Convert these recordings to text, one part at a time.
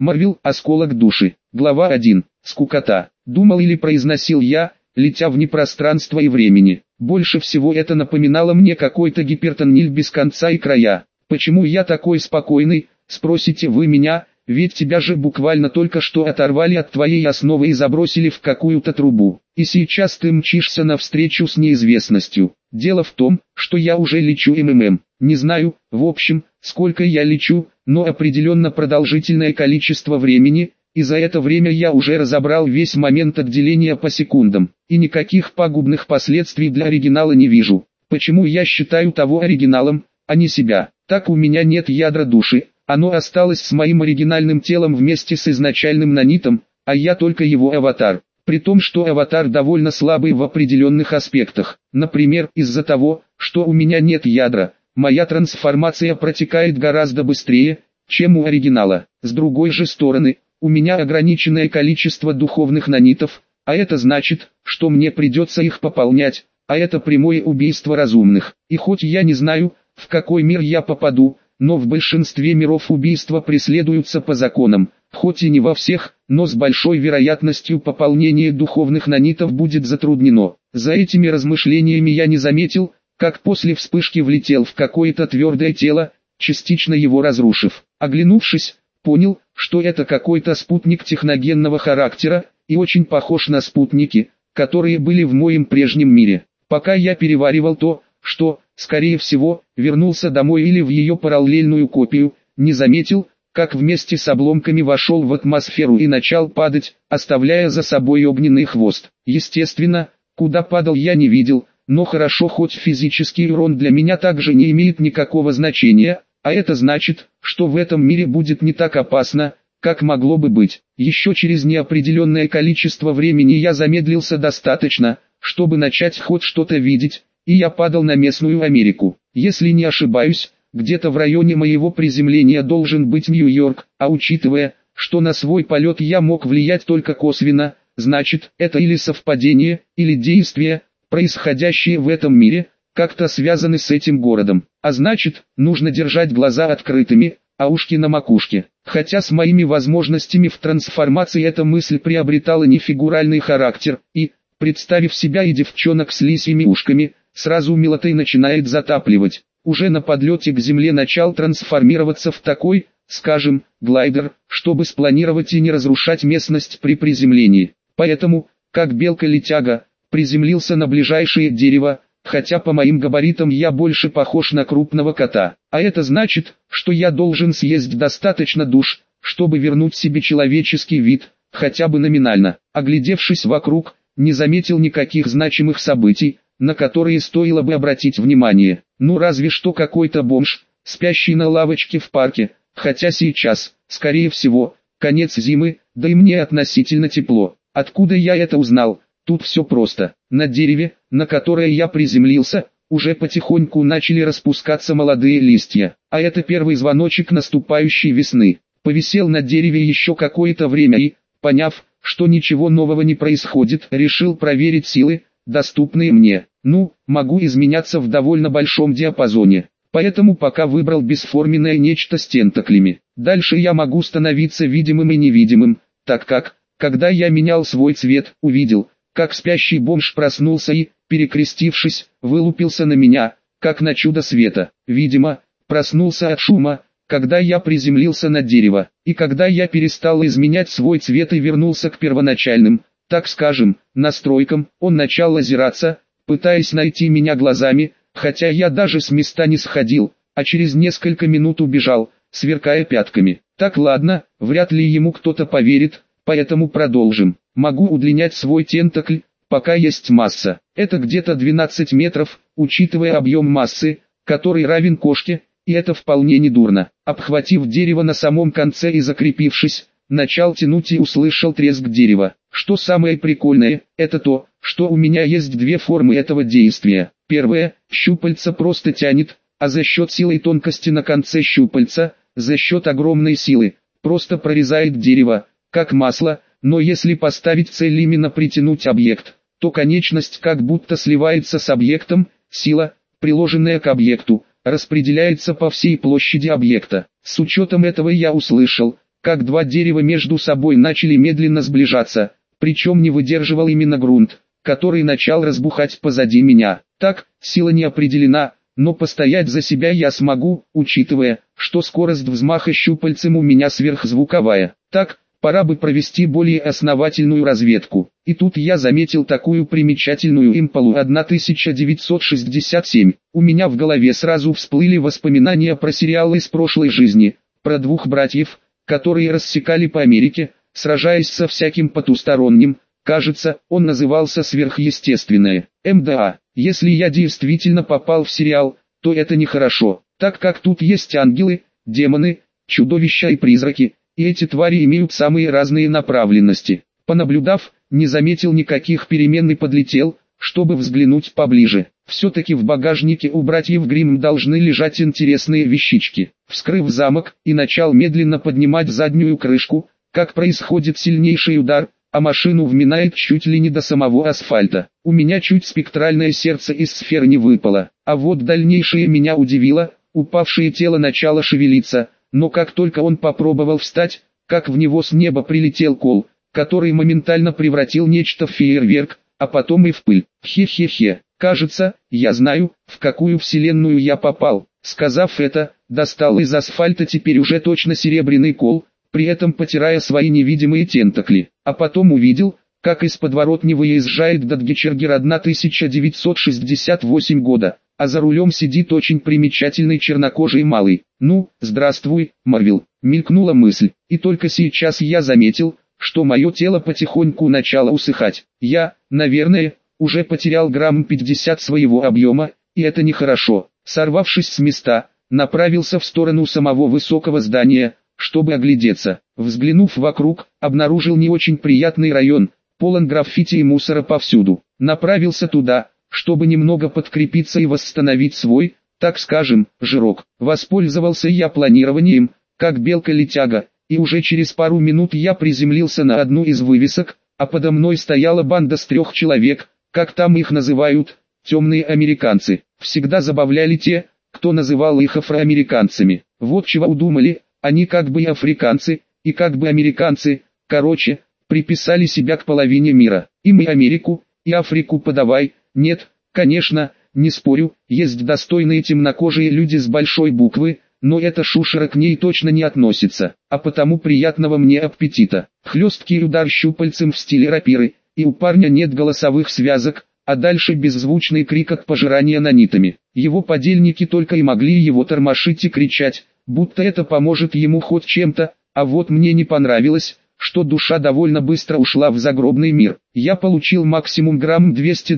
Марвел, осколок души. Глава 1. Скукота. Думал или произносил я, летя вне пространства и времени. Больше всего это напоминало мне какой-то гипертоннель без конца и края. Почему я такой спокойный, спросите вы меня, ведь тебя же буквально только что оторвали от твоей основы и забросили в какую-то трубу. И сейчас ты мчишься навстречу с неизвестностью. Дело в том, что я уже лечу МММ. Не знаю, в общем, сколько я лечу, но определенно продолжительное количество времени, и за это время я уже разобрал весь момент отделения по секундам, и никаких пагубных последствий для оригинала не вижу. Почему я считаю того оригиналом, а не себя? Так у меня нет ядра души, оно осталось с моим оригинальным телом вместе с изначальным нанитом, а я только его аватар. При том, что аватар довольно слабый в определенных аспектах. Например, из-за того, что у меня нет ядра, моя трансформация протекает гораздо быстрее, чем у оригинала. С другой же стороны, у меня ограниченное количество духовных нанитов, а это значит, что мне придется их пополнять, а это прямое убийство разумных. И хоть я не знаю, в какой мир я попаду, но в большинстве миров убийства преследуются по законам, хоть и не во всех, но с большой вероятностью пополнение духовных нанитов будет затруднено. За этими размышлениями я не заметил, как после вспышки влетел в какое-то твердое тело, частично его разрушив. Оглянувшись, понял, что это какой-то спутник техногенного характера, и очень похож на спутники, которые были в моем прежнем мире. Пока я переваривал то, что, скорее всего, вернулся домой или в ее параллельную копию, не заметил, как вместе с обломками вошел в атмосферу и начал падать, оставляя за собой огненный хвост. Естественно, куда падал я не видел, но хорошо, хоть физический урон для меня также не имеет никакого значения, а это значит, что в этом мире будет не так опасно, как могло бы быть. Еще через неопределенное количество времени я замедлился достаточно, чтобы начать хоть что-то видеть, и я падал на местную Америку. Если не ошибаюсь, где-то в районе моего приземления должен быть Нью-Йорк, а учитывая, что на свой полет я мог влиять только косвенно, значит, это или совпадение, или действие, происходящие в этом мире, как-то связаны с этим городом. А значит, нужно держать глаза открытыми, а ушки на макушке. Хотя с моими возможностями в трансформации эта мысль приобретала не фигуральный характер, и, представив себя и девчонок с лисьими ушками, сразу милотой начинает затапливать. Уже на подлете к земле начал трансформироваться в такой, скажем, глайдер, чтобы спланировать и не разрушать местность при приземлении. Поэтому, как белка-летяга, приземлился на ближайшее дерево, хотя по моим габаритам я больше похож на крупного кота. А это значит, что я должен съесть достаточно душ, чтобы вернуть себе человеческий вид, хотя бы номинально. Оглядевшись вокруг, не заметил никаких значимых событий, на которые стоило бы обратить внимание. Ну разве что какой-то бомж, спящий на лавочке в парке, хотя сейчас, скорее всего, конец зимы, да и мне относительно тепло. Откуда я это узнал? Тут все просто. На дереве, на которое я приземлился, уже потихоньку начали распускаться молодые листья. А это первый звоночек наступающей весны. Повисел на дереве еще какое-то время и, поняв, что ничего нового не происходит, решил проверить силы, доступные мне. Ну, могу изменяться в довольно большом диапазоне. Поэтому пока выбрал бесформенное нечто с тентаклями. Дальше я могу становиться видимым и невидимым, так как, когда я менял свой цвет, увидел, как спящий бомж проснулся и, перекрестившись, вылупился на меня, как на чудо света. Видимо, проснулся от шума, когда я приземлился на дерево, и когда я перестал изменять свой цвет и вернулся к первоначальным, так скажем, настройкам, он начал озираться, пытаясь найти меня глазами, хотя я даже с места не сходил, а через несколько минут убежал, сверкая пятками. Так ладно, вряд ли ему кто-то поверит, поэтому продолжим. Могу удлинять свой тентакль, пока есть масса. Это где-то 12 метров, учитывая объем массы, который равен кошке, и это вполне недурно. Обхватив дерево на самом конце и закрепившись, начал тянуть и услышал треск дерева. Что самое прикольное, это то, что у меня есть две формы этого действия. Первая, щупальца просто тянет, а за счет силы и тонкости на конце щупальца, за счет огромной силы, просто прорезает дерево, как масло, но если поставить цель именно притянуть объект, то конечность как будто сливается с объектом, сила, приложенная к объекту, распределяется по всей площади объекта. С учетом этого я услышал, как два дерева между собой начали медленно сближаться, причем не выдерживал именно грунт, который начал разбухать позади меня. Так, сила не определена, но постоять за себя я смогу, учитывая, что скорость взмаха щупальцем у меня сверхзвуковая. Так, пора бы провести более основательную разведку. И тут я заметил такую примечательную импалу 1967. У меня в голове сразу всплыли воспоминания про сериалы из прошлой жизни, про двух братьев, которые рассекали по Америке, сражаясь со всяким потусторонним. Кажется, он назывался «Сверхъестественное». МДА. Если я действительно попал в сериал, то это нехорошо, так как тут есть ангелы, демоны, чудовища и призраки, и эти твари имеют самые разные направленности. Понаблюдав, не заметил никаких перемен и подлетел, чтобы взглянуть поближе. Все-таки в багажнике у братьев Гримм должны лежать интересные вещички. Вскрыв замок и начал медленно поднимать заднюю крышку, как происходит сильнейший удар, а машину вминает чуть ли не до самого асфальта. У меня чуть спектральное сердце из сфер не выпало. А вот дальнейшее меня удивило, упавшее тело начало шевелиться, но как только он попробовал встать, как в него с неба прилетел кол, который моментально превратил нечто в фейерверк, а потом и в пыль. Хе-хе-хе, кажется, я знаю, в какую вселенную я попал. Сказав это, достал из асфальта теперь уже точно серебряный кол, при этом потирая свои невидимые тентакли, а потом увидел, как из подворотни выезжает Датчгер 1968 года, а за рулем сидит очень примечательный чернокожий малый. «Ну, здравствуй, Марвел», мелькнула мысль, и только сейчас я заметил, что мое тело потихоньку начало усыхать. Я, наверное, уже потерял грамм 50 своего объема, и это нехорошо. Сорвавшись с места, направился в сторону самого высокого здания, чтобы оглядеться. Взглянув вокруг, обнаружил не очень приятный район, полон граффити и мусора повсюду. Направился туда, чтобы немного подкрепиться и восстановить свой, так скажем, жирок. Воспользовался я планированием, как белка-летяга, и уже через пару минут я приземлился на одну из вывесок, а подо мной стояла банда с 3 человек, как там их называют, темные американцы. Всегда забавляли те, кто называл их афроамериканцами. Вот чего удумали. Они как бы и африканцы, и как бы американцы, короче, приписали себя к половине мира. Им и Америку, и Африку подавай. Нет, конечно, не спорю, есть достойные темнокожие люди с большой буквы, но эта шушера к ней точно не относится, а потому приятного мне аппетита. Хлесткий удар щупальцем в стиле рапиры, и у парня нет голосовых связок, а дальше беззвучный крик от пожирания нанитами. Его подельники только и могли его тормошить и кричать, будто это поможет ему хоть чем-то, а вот мне не понравилось, что душа довольно быстро ушла в загробный мир. Я получил максимум грамм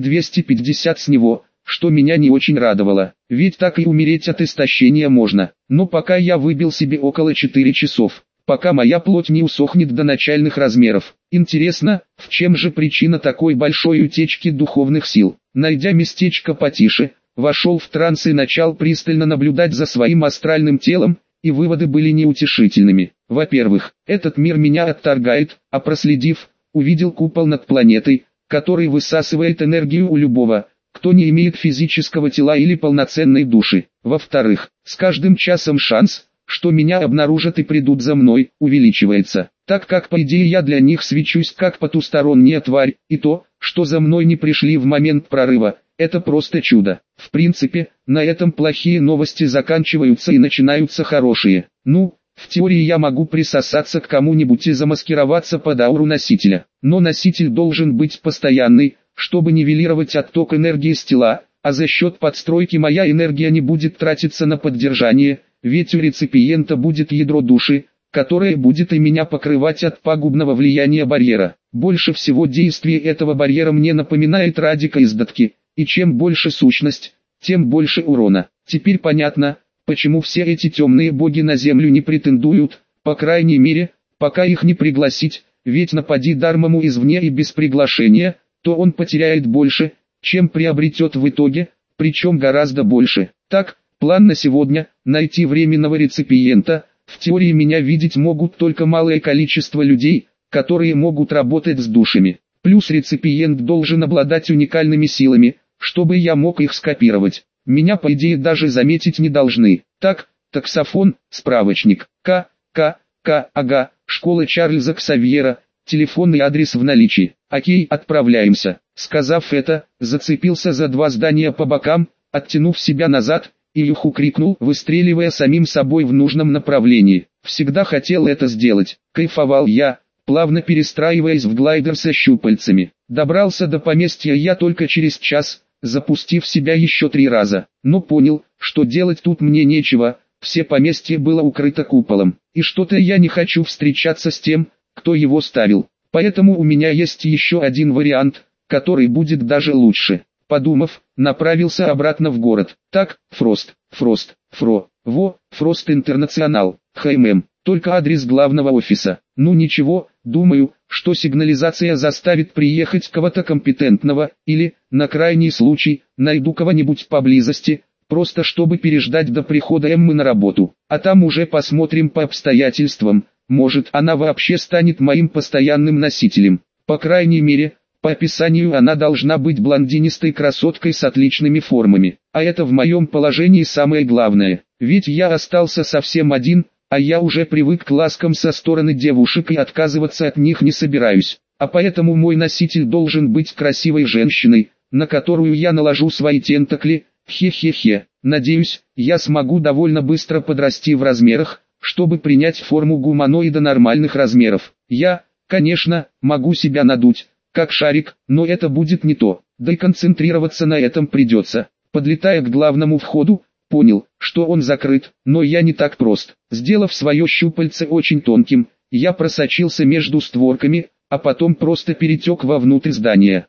200-250 с него, что меня не очень радовало, ведь так и умереть от истощения можно. Но пока я выбил себе около 4 часов, пока моя плоть не усохнет до начальных размеров. Интересно, в чем же причина такой большой утечки духовных сил? Найдя местечко потише, вошел в транс и начал пристально наблюдать за своим астральным телом, и выводы были неутешительными. Во-первых, этот мир меня отторгает, а проследив, увидел купол над планетой, который высасывает энергию у любого, кто не имеет физического тела или полноценной души. Во-вторых, с каждым часом шанс, что меня обнаружат и придут за мной, увеличивается, так как по идее я для них свечусь как потусторонняя тварь, и то, что за мной не пришли в момент прорыва, это просто чудо. В принципе, на этом плохие новости заканчиваются и начинаются хорошие. Ну, в теории я могу присосаться к кому-нибудь и замаскироваться под ауру носителя, но носитель должен быть постоянный, чтобы нивелировать отток энергии с тела, а за счет подстройки моя энергия не будет тратиться на поддержание, ведь у реципиента будет ядро души, которое будет и меня покрывать от пагубного влияния барьера. Больше всего действие этого барьера мне напоминает радика из Датки, и чем больше сущность, тем больше урона. Теперь понятно, почему все эти темные боги на землю не претендуют, по крайней мере, пока их не пригласить, ведь напади Дармаму извне и без приглашения, то он потеряет больше, чем приобретет в итоге, причем гораздо больше. Так, план на сегодня – найти временного реципиента. В теории меня видеть могут только малое количество людей, которые могут работать с душами. Плюс реципиент должен обладать уникальными силами, чтобы я мог их скопировать. Меня по идее даже заметить не должны. Так, таксофон, справочник. Ага, школа Чарльза Ксавьера, телефонный адрес в наличии. Окей, отправляемся. Сказав это, зацепился за два здания по бокам, оттянув себя назад, и Юху крикнул, выстреливая самим собой в нужном направлении. Всегда хотел это сделать, кайфовал я, плавно перестраиваясь в глайдер со щупальцами. Добрался до поместья я только через час, запустив себя еще 3 раза, но понял, что делать тут мне нечего, все поместье было укрыто куполом, и что-то я не хочу встречаться с тем, кто его ставил, поэтому у меня есть еще один вариант, который будет даже лучше. Подумав, направился обратно в город. Так, Фрост Интернационал, только адрес главного офиса. Ну ничего, думаю, что сигнализация заставит приехать кого-то компетентного, или, на крайний случай, найду кого-нибудь поблизости, просто чтобы переждать до прихода Эммы на работу. А там уже посмотрим по обстоятельствам, может она вообще станет моим постоянным носителем. По крайней мере, по описанию она должна быть блондинистой красоткой с отличными формами. А это в моем положении самое главное, ведь я остался совсем один, а я уже привык к ласкам со стороны девушек и отказываться от них не собираюсь. А поэтому мой носитель должен быть красивой женщиной, на которую я наложу свои тентакли. Хе-хе-хе. Надеюсь, я смогу довольно быстро подрасти в размерах, чтобы принять форму гуманоида нормальных размеров. Я, конечно, могу себя надуть, как шарик, но это будет не то, да и концентрироваться на этом придется. Подлетая к главному входу, понял, что он закрыт, но я не так прост. Сделав свое щупальце очень тонким, я просочился между створками, а потом просто перетек вовнутрь здания.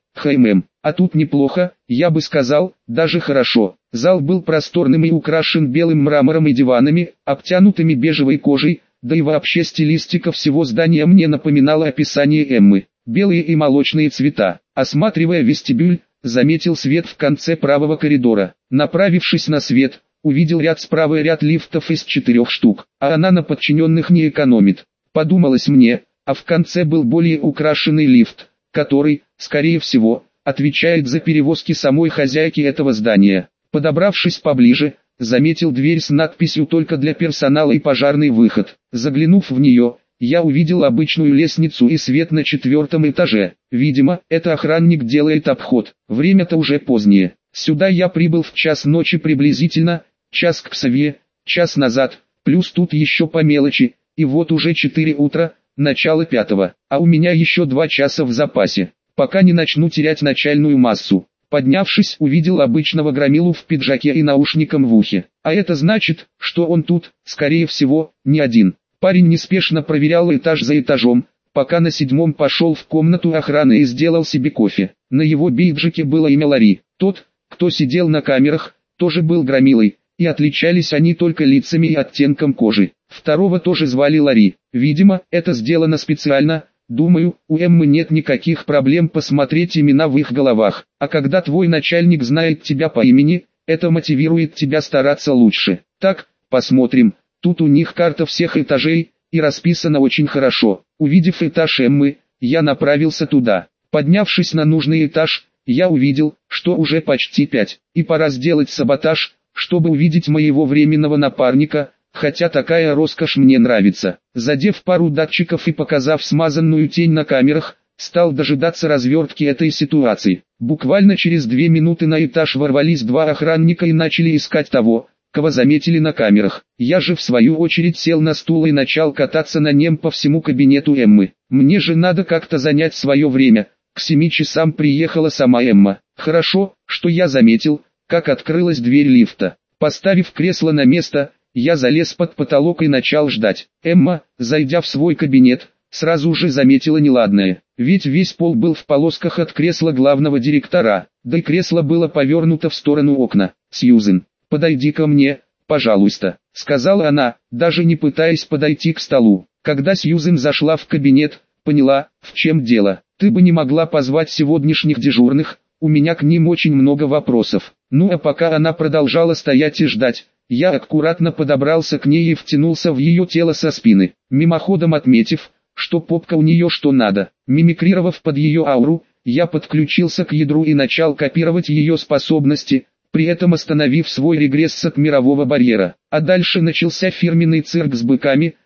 А тут неплохо, я бы сказал, даже хорошо. Зал был просторным и украшен белым мрамором и диванами, обтянутыми бежевой кожей, да и вообще стилистика всего здания мне напоминала описание Эммы. Белые и молочные цвета. Осматривая вестибюль, заметил свет в конце правого коридора. Направившись на свет, увидел ряд справа и ряд лифтов из 4 штук, а она на подчиненных не экономит. Подумалось мне, а в конце был более украшенный лифт, который, скорее всего, отвечает за перевозки самой хозяйки этого здания. Подобравшись поближе, заметил дверь с надписью «Только для персонала» и «Пожарный выход». Заглянув в нее, я увидел обычную лестницу и свет на 4-м этаже. Видимо, это охранник делает обход. Время-то уже позднее. Сюда я прибыл в час ночи приблизительно, час к Ксавье, час назад, плюс тут еще по мелочи, и вот уже 4 утра, начало 5-го, а у меня еще 2 часа в запасе, пока не начну терять начальную массу. Поднявшись, увидел обычного громилу в пиджаке и наушником в ухе. А это значит, что он тут, скорее всего, не один. Парень неспешно проверял этаж за этажом, пока на 7-м пошел в комнату охраны и сделал себе кофе. На его бейджике было имя Ларри. Тот, кто сидел на камерах, тоже был громилой, и отличались они только лицами и оттенком кожи. Второго тоже звали Ларри. Видимо, это сделано специально. Думаю, у Эммы нет никаких проблем посмотреть имена в их головах. А когда твой начальник знает тебя по имени, это мотивирует тебя стараться лучше. Так, посмотрим. Тут у них карта всех этажей, и расписано очень хорошо. Увидев этаж Эммы, я направился туда. Поднявшись на нужный этаж, я увидел, что уже почти 5, и пора сделать саботаж, чтобы увидеть моего временного напарника, хотя такая роскошь мне нравится. Задев пару датчиков и показав смазанную тень на камерах, стал дожидаться развертки этой ситуации. Буквально через 2 минуты на этаж ворвались 2 охранника и начали искать того, кого заметили на камерах. Я же в свою очередь сел на стул и начал кататься на нем по всему кабинету Эммы. Мне же надо как-то занять свое время. К 7 часам приехала сама Эмма. Хорошо, что я заметил, как открылась дверь лифта. Поставив кресло на место, я залез под потолок и начал ждать. Эмма, зайдя в свой кабинет, сразу же заметила неладное. Ведь весь пол был в полосках от кресла главного директора, да и кресло было повернуто в сторону окна. «Сьюзен, подойди ко мне, пожалуйста», — сказала она, даже не пытаясь подойти к столу. Когда Сьюзен зашла в кабинет, поняла, в чем дело. «Ты бы не могла позвать сегодняшних дежурных, у меня к ним очень много вопросов». Ну а пока она продолжала стоять и ждать, я аккуратно подобрался к ней и втянулся в ее тело со спины, мимоходом отметив, что попка у нее что надо. Мимикрировав под ее ауру, я подключился к ядру и начал копировать ее способности, при этом остановив свой регресс от мирового барьера. А дальше начался фирменный цирк с быками,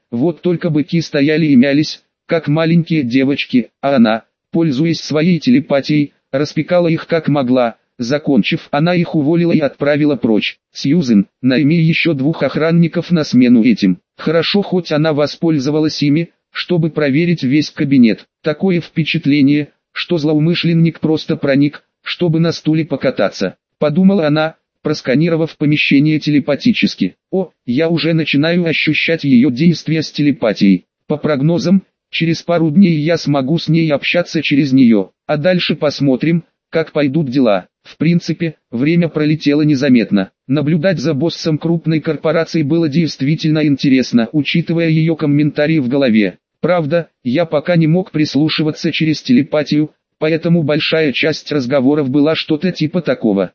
вот только быки стояли и мялись, как маленькие девочки, а она, пользуясь своей телепатией, распекала их как могла. Закончив, она их уволила и отправила прочь. Сьюзен, найми еще 2 охранников на смену этим. Хорошо, хоть она воспользовалась ими, чтобы проверить весь кабинет. Такое впечатление, что злоумышленник просто проник, чтобы на стуле покататься. Подумала она, просканировав помещение телепатически. О, я уже начинаю ощущать ее действия с телепатией. По прогнозам, через пару дней я смогу с ней общаться через нее. А дальше посмотрим, как пойдут дела. В принципе, время пролетело незаметно. Наблюдать за боссом крупной корпорации было действительно интересно, учитывая ее комментарии в голове. Правда, я пока не мог прислушиваться через телепатию, поэтому большая часть разговоров была что-то типа такого.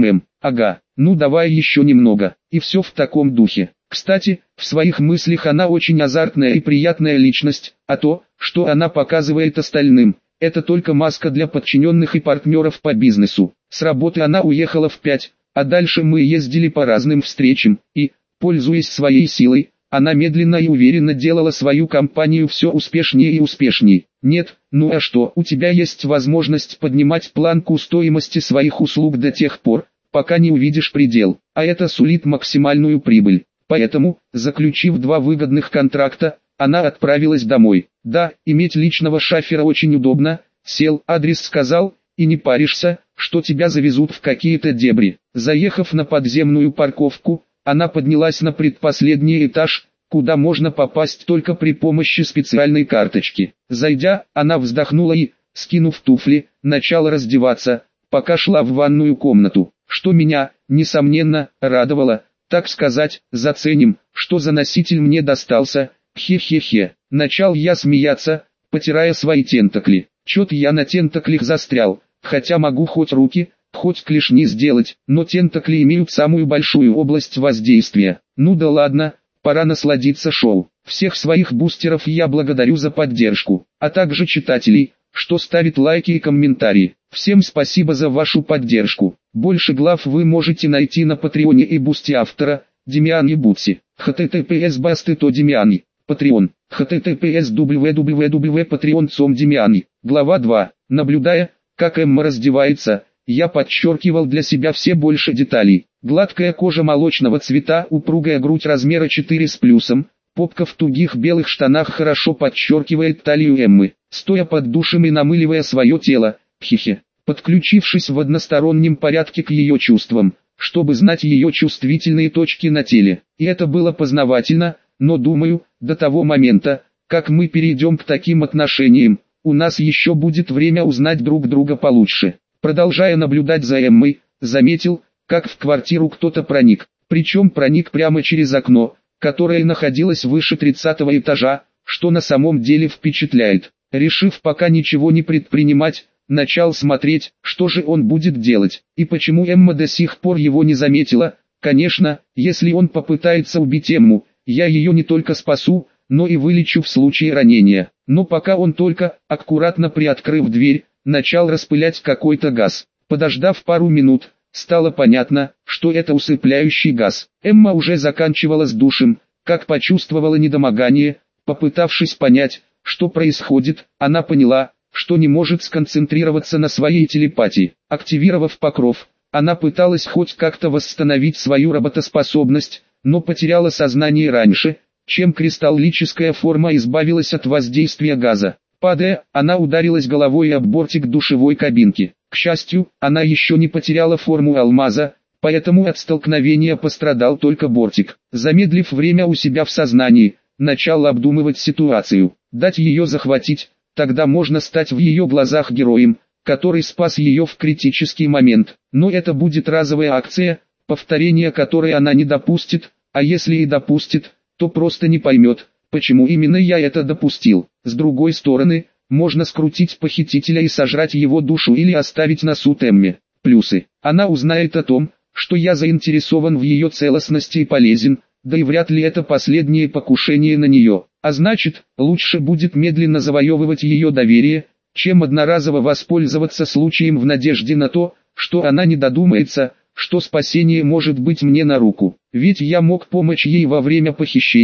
Ага, ну давай еще немного. И все в таком духе. Кстати, в своих мыслях она очень азартная и приятная личность, а то, что она показывает остальным, это только маска для подчиненных и партнеров по бизнесу. С работы она уехала в 5, а дальше мы ездили по разным встречам, и, пользуясь своей силой, она медленно и уверенно делала свою компанию все успешнее и успешнее. Нет, ну а что, у тебя есть возможность поднимать планку стоимости своих услуг до тех пор, пока не увидишь предел, а это сулит максимальную прибыль. Поэтому, заключив 2 выгодных контракта, она отправилась домой. Да, иметь личного шафера очень удобно, сел, адрес сказал, и не паришься, что тебя завезут в какие-то дебри. Заехав на подземную парковку, она поднялась на предпоследний этаж, куда можно попасть только при помощи специальной карточки. Зайдя, она вздохнула и, скинув туфли, начала раздеваться, пока шла в ванную комнату, что меня, несомненно, радовало. Так сказать, заценим, что за носитель мне достался, хе-хе-хе. Начал я смеяться, потирая свои тентакли. Чё-то я на тентаклях застрял, хотя могу хоть руки, хоть клешни сделать, но тентакли имеют самую большую область воздействия. Ну да ладно, пора насладиться шоу. Всех своих бустеров я благодарю за поддержку, а также читателей, что ставит лайки и комментарии. Всем спасибо за вашу поддержку. Больше глав вы можете найти на Патреоне и Бусти автора, Демиан Ебутси. https://basты.to Демиани. Patreon. https www.patreon.com Демиани. Глава 2. Наблюдая, как Эмма раздевается, я подчеркивал для себя все больше деталей. Гладкая кожа молочного цвета, упругая грудь размера 4 с плюсом, попка в тугих белых штанах хорошо подчеркивает талию Эммы. Стоя под душем и намыливая свое тело, подключившись в одностороннем порядке к ее чувствам, чтобы знать ее чувствительные точки на теле. И это было познавательно, но думаю, до того момента, как мы перейдем к таким отношениям, у нас еще будет время узнать друг друга получше. Продолжая наблюдать за Эммой, заметил, как в квартиру кто-то проник, причем проник прямо через окно, которое находилось выше 30-го этажа, что на самом деле впечатляет. Решив пока ничего не предпринимать, начал смотреть, что же он будет делать, и почему Эмма до сих пор его не заметила. Конечно, если он попытается убить Эмму, я ее не только спасу, но и вылечу в случае ранения. Но пока он только, аккуратно приоткрыв дверь, начал распылять какой-то газ. Подождав пару минут, стало понятно, что это усыпляющий газ. Эмма уже заканчивала с душем, как почувствовала недомогание. Попытавшись понять, что происходит, она поняла, что не может сконцентрироваться на своей телепатии. Активировав покров, она пыталась хоть как-то восстановить свою работоспособность, но потеряла сознание раньше, чем кристаллическая форма избавилась от воздействия газа. Падая, она ударилась головой об бортик душевой кабинки. К счастью, она еще не потеряла форму алмаза, поэтому от столкновения пострадал только бортик. Замедлив время у себя в сознании, начал обдумывать ситуацию. Дать ее захватить, тогда можно стать в ее глазах героем, который спас ее в критический момент. Но это будет разовая акция, повторения которой она не допустит, а если и допустит, то просто не поймет, почему именно я это допустил. С другой стороны, можно скрутить похитителя и сожрать его душу или оставить на суд Эмме. Плюсы. Она узнает о том, что я заинтересован в ее целостности и полезен, да и вряд ли это последнее покушение на нее. А значит, лучше будет медленно завоевывать ее доверие, чем одноразово воспользоваться случаем в надежде на то, что она не додумается, что спасение может быть мне на руку. Ведь я мог помочь ей во время похищения,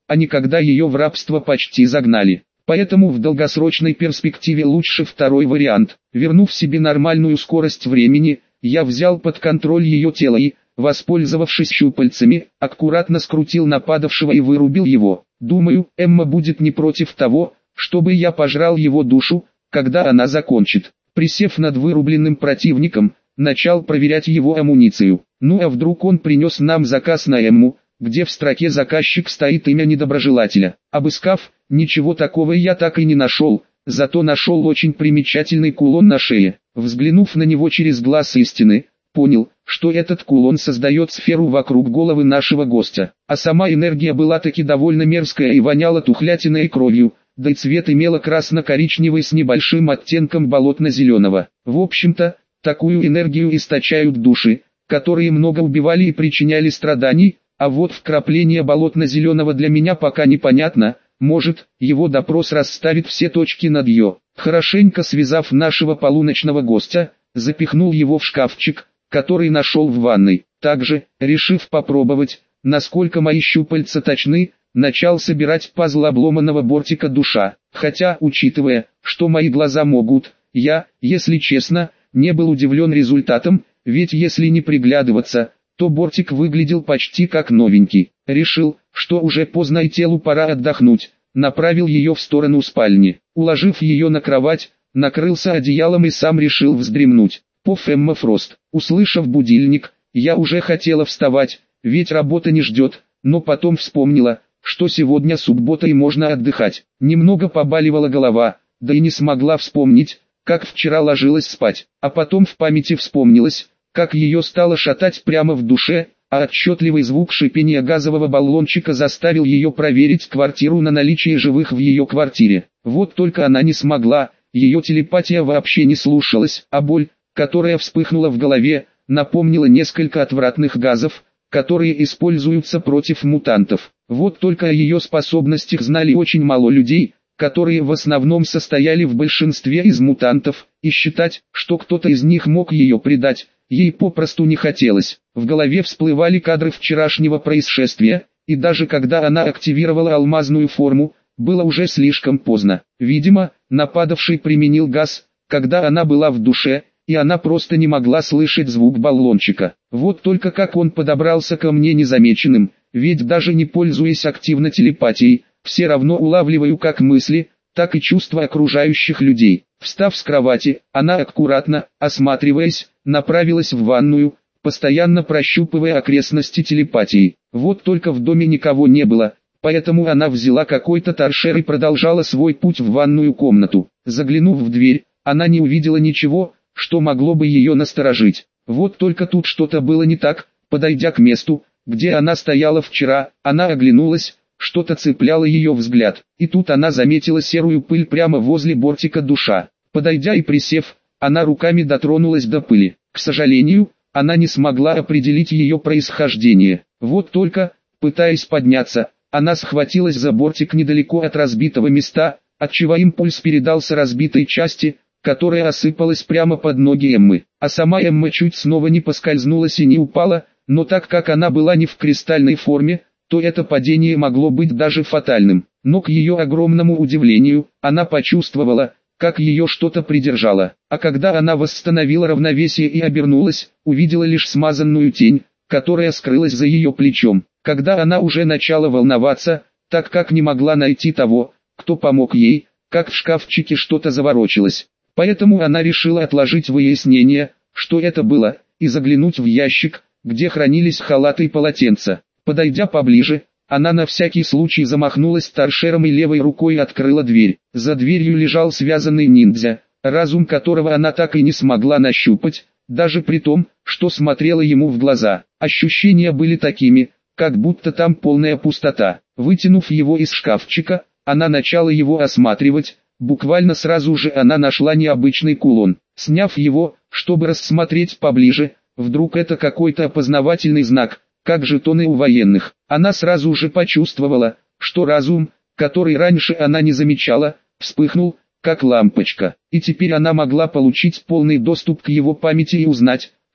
а не когда ее в рабство почти загнали. Поэтому в долгосрочной перспективе лучше второй вариант. Вернув себе нормальную скорость времени, я взял под контроль ее тело и, воспользовавшись щупальцами, аккуратно скрутил нападавшего и вырубил его. Думаю, Эмма будет не против того, чтобы я пожрал его душу, когда она закончит. Присев над вырубленным противником, начал проверять его амуницию. Ну а вдруг он принес нам заказ на Эмму, где в строке заказчик стоит имя недоброжелателя. Обыскав, ничего такого я так и не нашел, зато нашел очень примечательный кулон на шее. Взглянув на него через глаз истины, понял, что этот кулон создает сферу вокруг головы нашего гостя. А сама энергия была таки довольно мерзкая и воняла тухлятиной и кровью, да и цвет имела красно-коричневый с небольшим оттенком болотно-зеленого. В общем-то, такую энергию источают души, которые много убивали и причиняли страданий, а вот вкрапление болотно-зеленого для меня пока непонятно. Может, его допрос расставит все точки над «ё». Хорошенько связав нашего полуночного гостя, запихнул его в шкафчик, который нашел в ванной. Также, решив попробовать, насколько мои щупальца точны, начал собирать пазл обломанного бортика душа. Хотя, учитывая, что мои глаза могут, я, если честно, не был удивлен результатом, ведь если не приглядываться, то бортик выглядел почти как новенький. Решил, что уже поздно и телу пора отдохнуть, направил ее в сторону спальни. Уложив ее на кровать, накрылся одеялом и сам решил вздремнуть. Поф Эмма Фрост. Услышав будильник, я уже хотела вставать, ведь работа не ждет, но потом вспомнила, что сегодня суббота и можно отдыхать. Немного побаливала голова, да и не смогла вспомнить, как вчера ложилась спать. А потом в памяти вспомнилось, как ее стало шатать прямо в душе, а отчетливый звук шипения газового баллончика заставил ее проверить квартиру на наличие живых в ее квартире. Вот только она не смогла, ее телепатия вообще не слушалась, а боль, которая вспыхнула в голове, напомнила несколько отвратных газов, которые используются против мутантов. Вот только о ее способностях знали очень мало людей, которые в основном состояли в большинстве из мутантов, и считать, что кто-то из них мог ее предать, ей попросту не хотелось. В голове всплывали кадры вчерашнего происшествия, и даже когда она активировала алмазную форму, было уже слишком поздно. Видимо, нападавший применил газ, когда она была в душе, и она просто не могла слышать звук баллончика. Вот только как он подобрался ко мне незамеченным, ведь даже не пользуясь активно телепатией, все равно улавливаю как мысли, так и чувства окружающих людей. Встав с кровати, она аккуратно, осматриваясь, направилась в ванную, постоянно прощупывая окрестности телепатией. Вот только в доме никого не было, поэтому она взяла какой-то торшер и продолжала свой путь в ванную комнату. Заглянув в дверь, она не увидела ничего, что могло бы ее насторожить. Вот только тут что-то было не так. Подойдя к месту, где она стояла вчера, она оглянулась, что-то цепляло ее взгляд. И тут она заметила серую пыль прямо возле бортика душа. Подойдя и присев, она руками дотронулась до пыли. К сожалению, она не смогла определить ее происхождение. Вот только, пытаясь подняться, она схватилась за бортик недалеко от разбитого места, отчего импульс передался разбитой части, которая осыпалась прямо под ноги Эммы. А сама Эмма чуть снова не поскользнулась и не упала, но так как она была не в кристальной форме, то это падение могло быть даже фатальным. Но к ее огромному удивлению, она почувствовала, как ее что-то придержало. А когда она восстановила равновесие и обернулась, увидела лишь смазанную тень, которая скрылась за ее плечом. Когда она уже начала волноваться, так как не могла найти того, кто помог ей, как в шкафчике что-то заворочилось. Поэтому она решила отложить выяснение, что это было, и заглянуть в ящик, где хранились халаты и полотенца. Подойдя поближе, она на всякий случай замахнулась торшером и левой рукой открыла дверь. За дверью лежал связанный ниндзя, разум которого она так и не смогла нащупать, даже при том, что смотрела ему в глаза. Ощущения были такими, как будто там полная пустота. Вытянув его из шкафчика, она начала его осматривать. Буквально сразу же она нашла необычный кулон. Сняв его, чтобы рассмотреть поближе, вдруг это какой-то опознавательный знак, как жетоны у военных. Она сразу же почувствовала, что разум, который раньше она не замечала, вспыхнул, как лампочка. И теперь она могла получить полный доступ к его памяти и узнать,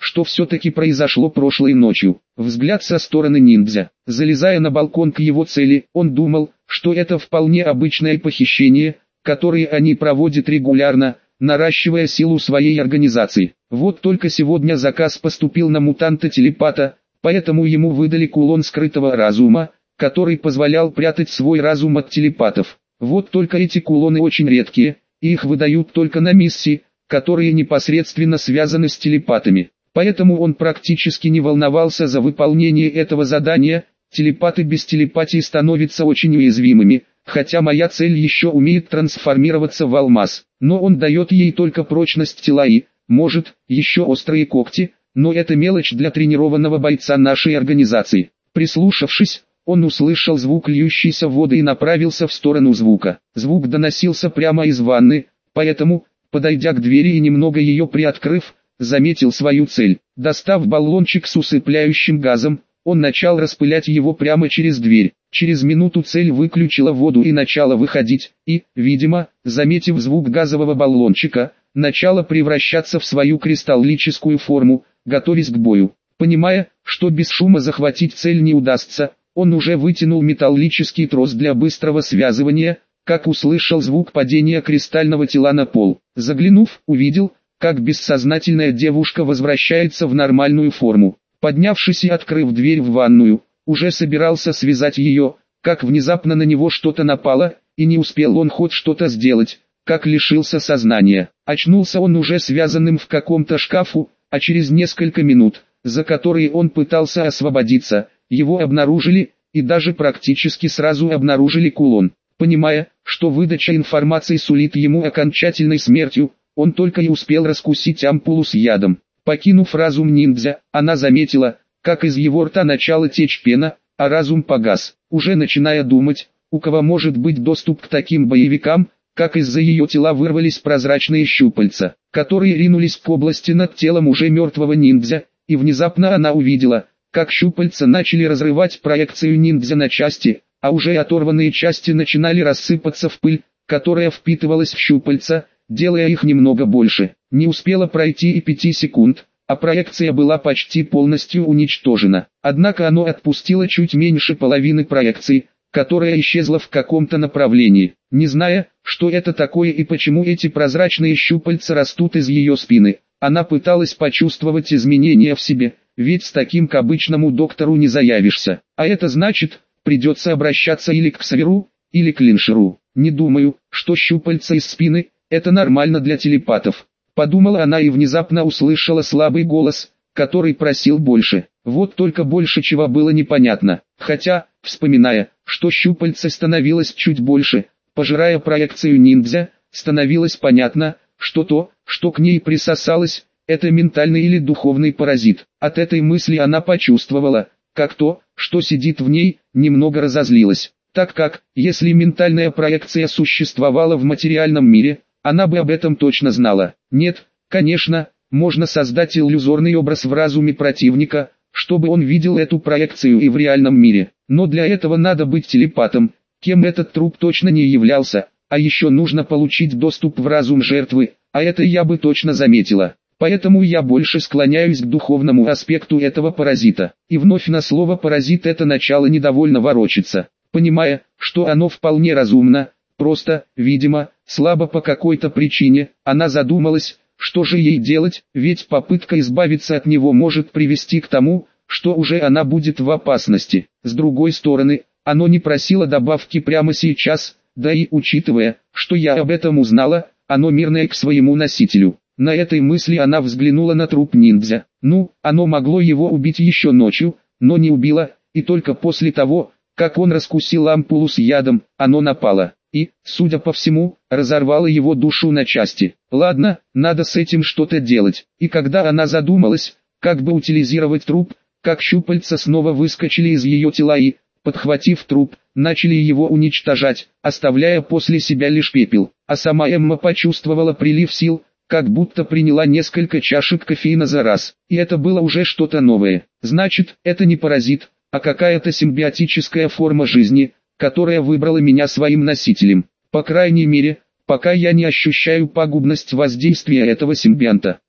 что все-таки произошло прошлой ночью. Взгляд со стороны ниндзя. Залезая на балкон к его цели, он думал, что это вполне обычное похищение, которое они проводят регулярно, наращивая силу своей организации. Вот только сегодня заказ поступил на мутанта-телепата, поэтому ему выдали кулон скрытого разума, который позволял прятать свой разум от телепатов. Вот только эти кулоны очень редкие, и их выдают только на миссии, которые непосредственно связаны с телепатами. Поэтому он практически не волновался за выполнение этого задания. Телепаты без телепатии становятся очень уязвимыми, хотя моя цель еще умеет трансформироваться в алмаз, но он дает ей только прочность тела и, может, еще острые когти, но это мелочь для тренированного бойца нашей организации. Прислушавшись, он услышал звук льющейся воды и направился в сторону звука. Звук доносился прямо из ванны, поэтому, подойдя к двери и немного ее приоткрыв, заметил свою цель. Достав баллончик с усыпляющим газом, он начал распылять его прямо через дверь. Через минуту цель выключила воду и начала выходить, и, видимо, заметив звук газового баллончика, начала превращаться в свою кристаллическую форму, готовясь к бою. Понимая, что без шума захватить цель не удастся, он уже вытянул металлический трос для быстрого связывания, как услышал звук падения кристального тела на пол. Заглянув, увидел, как бессознательная девушка возвращается в нормальную форму. Поднявшись и открыв дверь в ванную, уже собирался связать ее, как внезапно на него что-то напало, и не успел он хоть что-то сделать, как лишился сознания. Очнулся он уже связанным в каком-то шкафу, а через несколько минут, за которые он пытался освободиться, его обнаружили, и даже практически сразу обнаружили кулон. Понимая, что выдача информации сулит ему окончательной смертью, он только и успел раскусить ампулу с ядом. Покинув разум ниндзя, она заметила, как из его рта начала течь пена, а разум погас. Уже начиная думать, у кого может быть доступ к таким боевикам, как из-за ее тела вырвались прозрачные щупальца, которые ринулись к области над телом уже мертвого ниндзя, и внезапно она увидела, как щупальца начали разрывать проекцию ниндзя на части, а уже оторванные части начинали рассыпаться в пыль, которая впитывалась в щупальца, делая их немного больше. Не успело пройти и 5 секунд, а проекция была почти полностью уничтожена. Однако оно отпустило чуть меньше половины проекции, которая исчезла в каком-то направлении. Не зная, что это такое и почему эти прозрачные щупальца растут из ее спины, она пыталась почувствовать изменения в себе, ведь с таким к обычному доктору не заявишься. А это значит, придется обращаться или к Ксаверу, или к Линшеру. Не думаю, что щупальца из спины – это нормально для телепатов. Подумала она и внезапно услышала слабый голос, который просил больше. Вот только больше чего было непонятно. Хотя, вспоминая, что щупальца становилось чуть больше, пожирая проекцию ниндзя, становилось понятно, что то, что к ней присосалось, это ментальный или духовный паразит. От этой мысли она почувствовала, как то, что сидит в ней, немного разозлилось. Так как, если ментальная проекция существовала в материальном мире, она бы об этом точно знала. Нет, конечно, можно создать иллюзорный образ в разуме противника, чтобы он видел эту проекцию и в реальном мире. Но для этого надо быть телепатом, кем этот труп точно не являлся, а еще нужно получить доступ в разум жертвы, а это я бы точно заметила. Поэтому я больше склоняюсь к духовному аспекту этого паразита. И вновь на слово «паразит» это начало недовольно ворочаться. Понимая, что оно вполне разумно, просто, видимо, слабо по какой-то причине, она задумалась, что же ей делать, ведь попытка избавиться от него может привести к тому, что уже она будет в опасности. С другой стороны, оно не просило добавки прямо сейчас, да и учитывая, что я об этом узнала, оно мирное к своему носителю. На этой мысли она взглянула на труп ниндзя. Ну, оно могло его убить еще ночью, но не убило, и только после того, как он раскусил ампулу с ядом, оно напало. И, судя по всему, разорвало его душу на части. Ладно, надо с этим что-то делать. И когда она задумалась, как бы утилизировать труп, как щупальца снова выскочили из ее тела и, подхватив труп, начали его уничтожать, оставляя после себя лишь пепел. А сама Эмма почувствовала прилив сил, как будто приняла несколько чашек кофеина за раз. И это было уже что-то новое. Значит, это не паразит, а какая-то симбиотическая форма жизни, которая выбрала меня своим носителем. По крайней мере, пока я не ощущаю пагубность воздействия этого симбионта.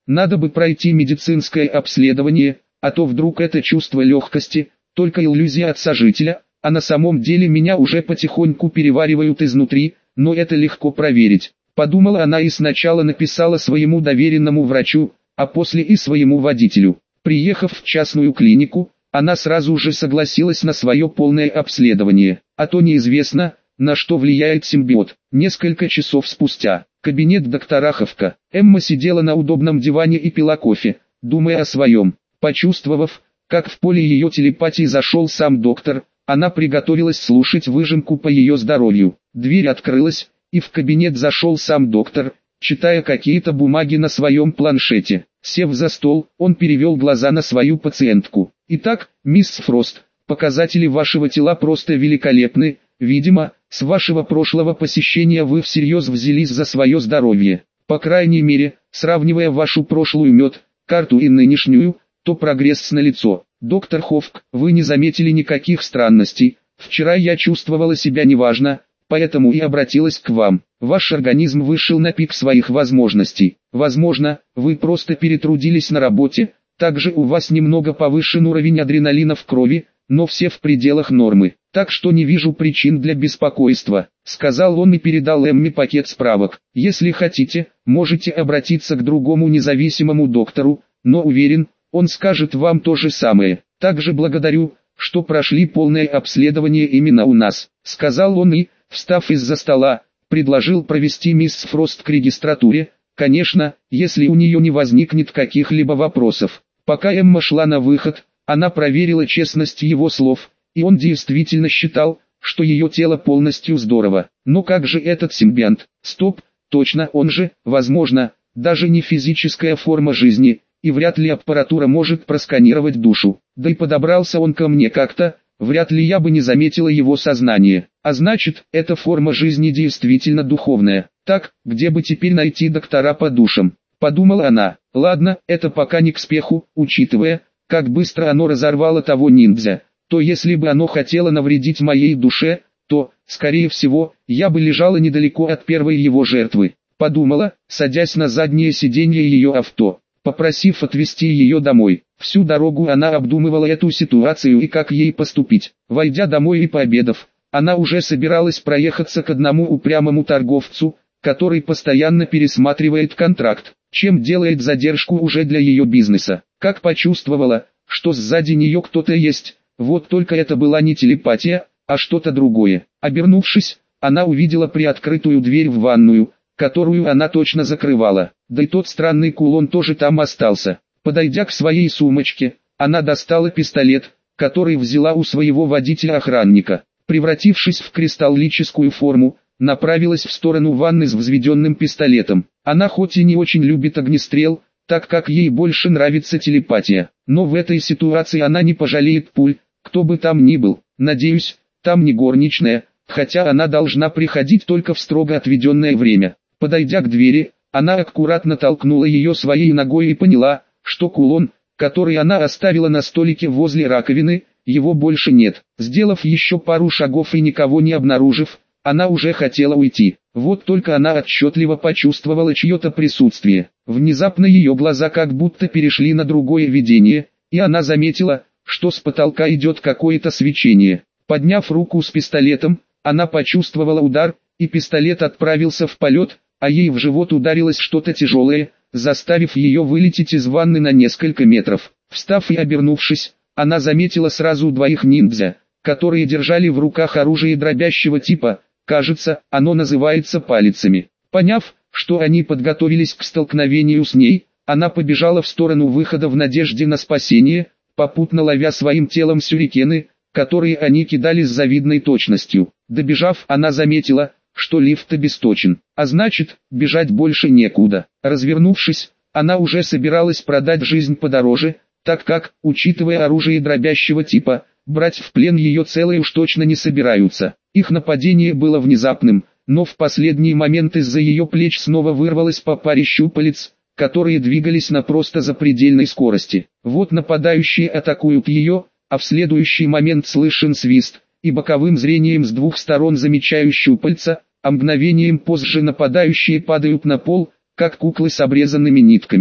Надо бы пройти медицинское обследование, а то вдруг это чувство легкости, только иллюзия от сожителя, а на самом деле меня уже потихоньку переваривают изнутри, но это легко проверить. Подумала она и сначала написала своему доверенному врачу, а после и своему водителю. Приехав в частную клинику, она сразу же согласилась на свое полное обследование, а то неизвестно, на что влияет симбиот. Несколько часов спустя, кабинет доктора Ховка. Эмма сидела на удобном диване и пила кофе, думая о своем. Почувствовав, как в поле ее телепатии зашел сам доктор, она приготовилась слушать выжимку по ее здоровью. Дверь открылась, и в кабинет зашел сам доктор, читая какие-то бумаги на своем планшете. Сев за стол, он перевел глаза на свою пациентку. «Итак, мисс Фрост, показатели вашего тела просто великолепны. Видимо, с вашего прошлого посещения вы всерьез взялись за свое здоровье. По крайней мере, сравнивая вашу прошлую карту и нынешнюю, то прогресс налицо. Доктор Ховк, вы не заметили никаких странностей. Вчера я чувствовала себя неважно, поэтому и обратилась к вам. Ваш организм вышел на пик своих возможностей. Возможно, вы просто перетрудились на работе, также у вас немного повышен уровень адреналина в крови, но все в пределах нормы. Так что не вижу причин для беспокойства», — сказал он и передал Эмме пакет справок. «Если хотите, можете обратиться к другому независимому доктору, но уверен, он скажет вам то же самое. Также благодарю, что прошли полное обследование именно у нас», — сказал он и, встав из-за стола, предложил провести мисс Фрост к регистратуре, конечно, если у нее не возникнет каких-либо вопросов. Пока Эмма шла на выход, она проверила честность его слов, и он действительно считал, что ее тело полностью здорово. Но как же этот симбионт? Стоп, точно он же, возможно, даже не физическая форма жизни, и вряд ли аппаратура может просканировать душу. Да и подобрался он ко мне как-то, вряд ли я бы не заметила его сознание. А значит, эта форма жизни действительно духовная. Так, где бы теперь найти доктора по душам? Подумала она. Ладно, это пока не к спеху, учитывая, как быстро оно разорвало того ниндзя. То если бы оно хотело навредить моей душе, то, скорее всего, я бы лежала недалеко от первой его жертвы. Подумала, садясь на заднее сиденье ее авто, попросив отвезти ее домой. Всю дорогу она обдумывала эту ситуацию и как ей поступить. Войдя домой и пообедав, она уже собиралась проехаться к одному упрямому торговцу, который постоянно пересматривает контракт, чем делает задержку уже для ее бизнеса. Как почувствовала, что сзади нее кто-то есть, вот только это была не телепатия, а что-то другое. Обернувшись, она увидела приоткрытую дверь в ванную, которую она точно закрывала, да и тот странный кулон тоже там остался. Подойдя к своей сумочке, она достала пистолет, который взяла у своего водителя-охранника. Превратившись в кристаллическую форму, направилась в сторону ванны с взведенным пистолетом. Она хоть и не очень любит огнестрел, так как ей больше нравится телепатия, но в этой ситуации она не пожалеет пуль, кто бы там ни был. Надеюсь, там не горничная, хотя она должна приходить только в строго отведенное время. Подойдя к двери, она аккуратно толкнула ее своей ногой и поняла, что кулон, который она оставила на столике возле раковины, его больше нет. Сделав еще пару шагов и никого не обнаружив, она уже хотела уйти. Вот только она отчетливо почувствовала чье-то присутствие. Внезапно ее глаза как будто перешли на другое видение, и она заметила, что с потолка идет какое-то свечение. Подняв руку с пистолетом, она почувствовала удар, и пистолет отправился в полет, а ей в живот ударилось что-то тяжелое, заставив ее вылететь из ванны на несколько метров. Встав и обернувшись, она заметила сразу двоих ниндзя, которые держали в руках оружие дробящего типа, кажется, оно называется палицами. Поняв, что они подготовились к столкновению с ней, она побежала в сторону выхода в надежде на спасение, попутно ловя своим телом сюрикены, которые они кидали с завидной точностью. Добежав, она заметила, что лифт обесточен, а значит, бежать больше некуда. Развернувшись, она уже собиралась продать жизнь подороже, так как, учитывая оружие дробящего типа, брать в плен ее целые уж точно не собираются. Их нападение было внезапным, но в последний момент из-за ее плеч снова вырвалось по паре щупалец, которые двигались на просто запредельной скорости. Вот нападающие атакуют ее, а в следующий момент слышен свист, и боковым зрением с двух сторон замечаю щупальца, а мгновением позже нападающие падают на пол, как куклы с обрезанными нитками.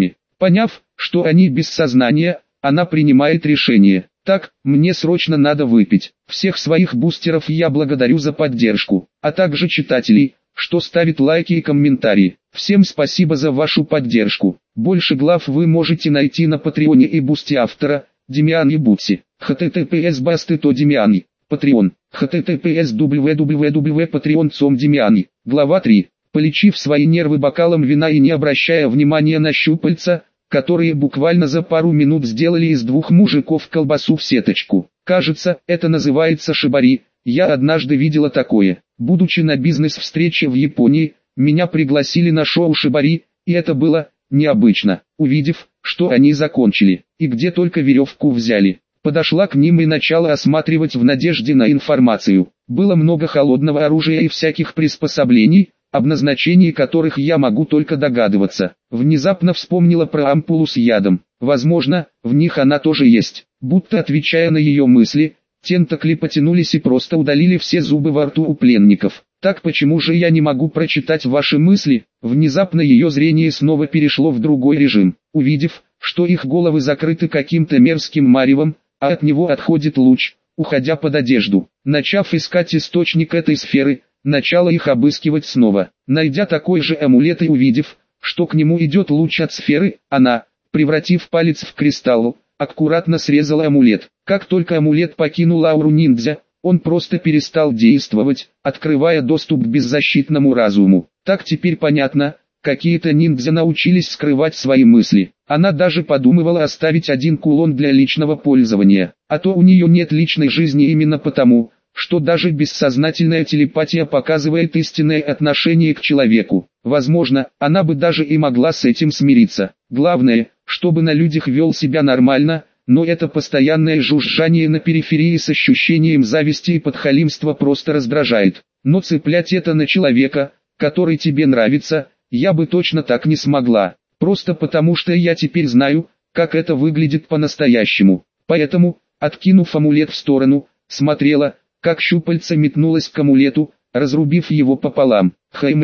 Поняв, что они без сознания, она принимает решение. Так, мне срочно надо выпить. Всех своих бустеров я благодарю за поддержку, а также читателей, что ставит лайки и комментарии. Всем спасибо за вашу поддержку. Больше глав вы можете найти на Патреоне и Бусти автора, Демиан Ебутси. https://basty.to Демиан. Patreon. https www.patreon.com Демиан. Глава 3. Полечив свои нервы бокалом вина и не обращая внимания на щупальца, которые буквально за пару минут сделали из двух мужиков колбасу в сеточку. Кажется, это называется шибари. Я однажды видела такое. Будучи на бизнес-встрече в Японии, меня пригласили на шоу шибари, и это было необычно. Увидев, что они закончили, и где только веревку взяли, подошла к ним и начала осматривать в надежде на информацию. Было много холодного оружия и всяких приспособлений, об назначении которых я могу только догадываться. Внезапно вспомнила про ампулу с ядом. Возможно, в них она тоже есть. Будто отвечая на ее мысли, тентакли потянулись и просто удалили все зубы во рту у пленников. Так почему же я не могу прочитать ваши мысли? Внезапно ее зрение снова перешло в другой режим. Увидев, что их головы закрыты каким-то мерзким маревом, а от него отходит луч, уходя под одежду. Начав искать источник этой сферы, начала их обыскивать снова. Найдя такой же амулет и увидев, что к нему идет луч от сферы, она, превратив палец в кристалл, аккуратно срезала амулет. Как только амулет покинул ауру ниндзя, он просто перестал действовать, открывая доступ к беззащитному разуму. Так теперь понятно, какие-то ниндзя научились скрывать свои мысли. Она даже подумывала оставить один кулон для личного пользования, а то у нее нет личной жизни именно потому, что даже бессознательная телепатия показывает истинное отношение к человеку. Возможно, она бы даже и могла с этим смириться. Главное, чтобы на людях вел себя нормально, но это постоянное жужжание на периферии с ощущением зависти и подхалимства просто раздражает. Но цеплять это на человека, который тебе нравится, я бы точно так не смогла. Просто потому что я теперь знаю, как это выглядит по-настоящему. Поэтому, откинув амулет в сторону, смотрела, как щупальце метнулось к амулету, разрубив его пополам.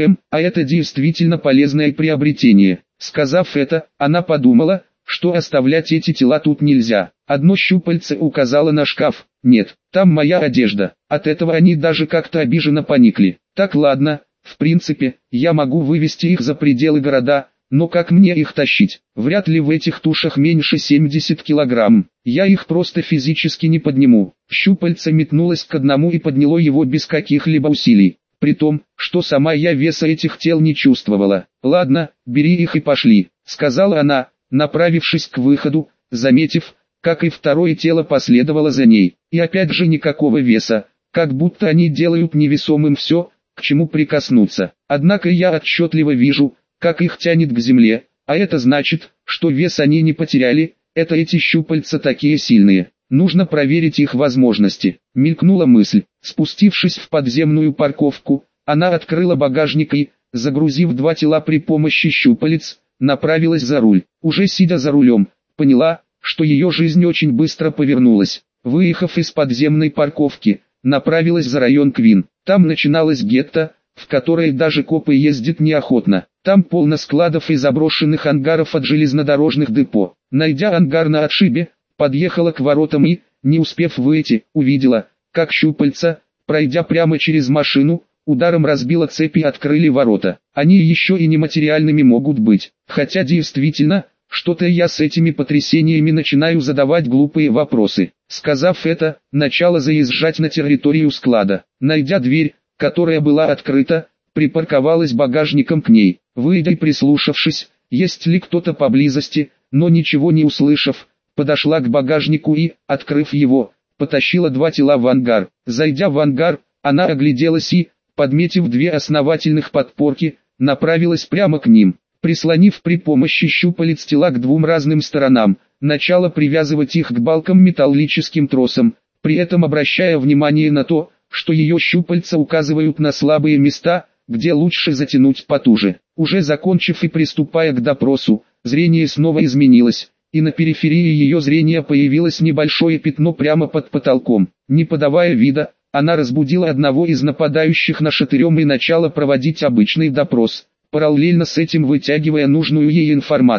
А это действительно полезное приобретение. Сказав это, она подумала, что оставлять эти тела тут нельзя. Одно щупальце указало на шкаф. Нет, там моя одежда. От этого они даже как-то обиженно поникли. Так ладно, в принципе, я могу вывести их за пределы города, но как мне их тащить? Вряд ли в этих тушах меньше 70 килограмм. Я их просто физически не подниму. Щупальце метнулось к одному и подняло его без каких-либо усилий. При том, что сама я веса этих тел не чувствовала. «Ладно, бери их и пошли», — сказала она, направившись к выходу, заметив, как и второе тело последовало за ней. И опять же никакого веса, как будто они делают невесомым все, к чему прикоснуться. Однако я отчетливо вижу, как их тянет к земле, а это значит, что вес они не потеряли, это эти щупальца такие сильные. Нужно проверить их возможности. Мелькнула мысль. Спустившись в подземную парковку, она открыла багажник и, загрузив два тела при помощи щупалец, направилась за руль. Уже сидя за рулем, поняла, что ее жизнь очень быстро повернулась. Выехав из подземной парковки, направилась за район Квин. Там начиналось гетто, в которое даже копы ездят неохотно. Там полно складов и заброшенных ангаров от железнодорожных депо. Найдя ангар на отшибе, подъехала к воротам и, не успев выйти, увидела, как щупальца, пройдя прямо через машину, ударом разбила цепь и открыли ворота. Они еще и нематериальными могут быть. Хотя действительно, что-то я с этими потрясениями начинаю задавать глупые вопросы. Сказав это, начала заезжать на территорию склада. Найдя дверь, которая была открыта, припарковалась багажником к ней. Выйдя и прислушавшись, есть ли кто-то поблизости, но ничего не услышав, подошла к багажнику и, открыв его, потащила два тела в ангар. Зайдя в ангар, она огляделась и, подметив две основательных подпорки, направилась прямо к ним. Прислонив при помощи щупалец тела к двум разным сторонам, начала привязывать их к балкам металлическим тросом, при этом обращая внимание на то, что ее щупальца указывают на слабые места, где лучше затянуть потуже. Уже закончив и приступая к допросу, зрение снова изменилось, и на периферии ее зрения появилось небольшое пятно прямо под потолком. Не подавая вида, она разбудила одного из нападающих на шатырем и начала проводить обычный допрос, параллельно с этим вытягивая нужную ей информацию.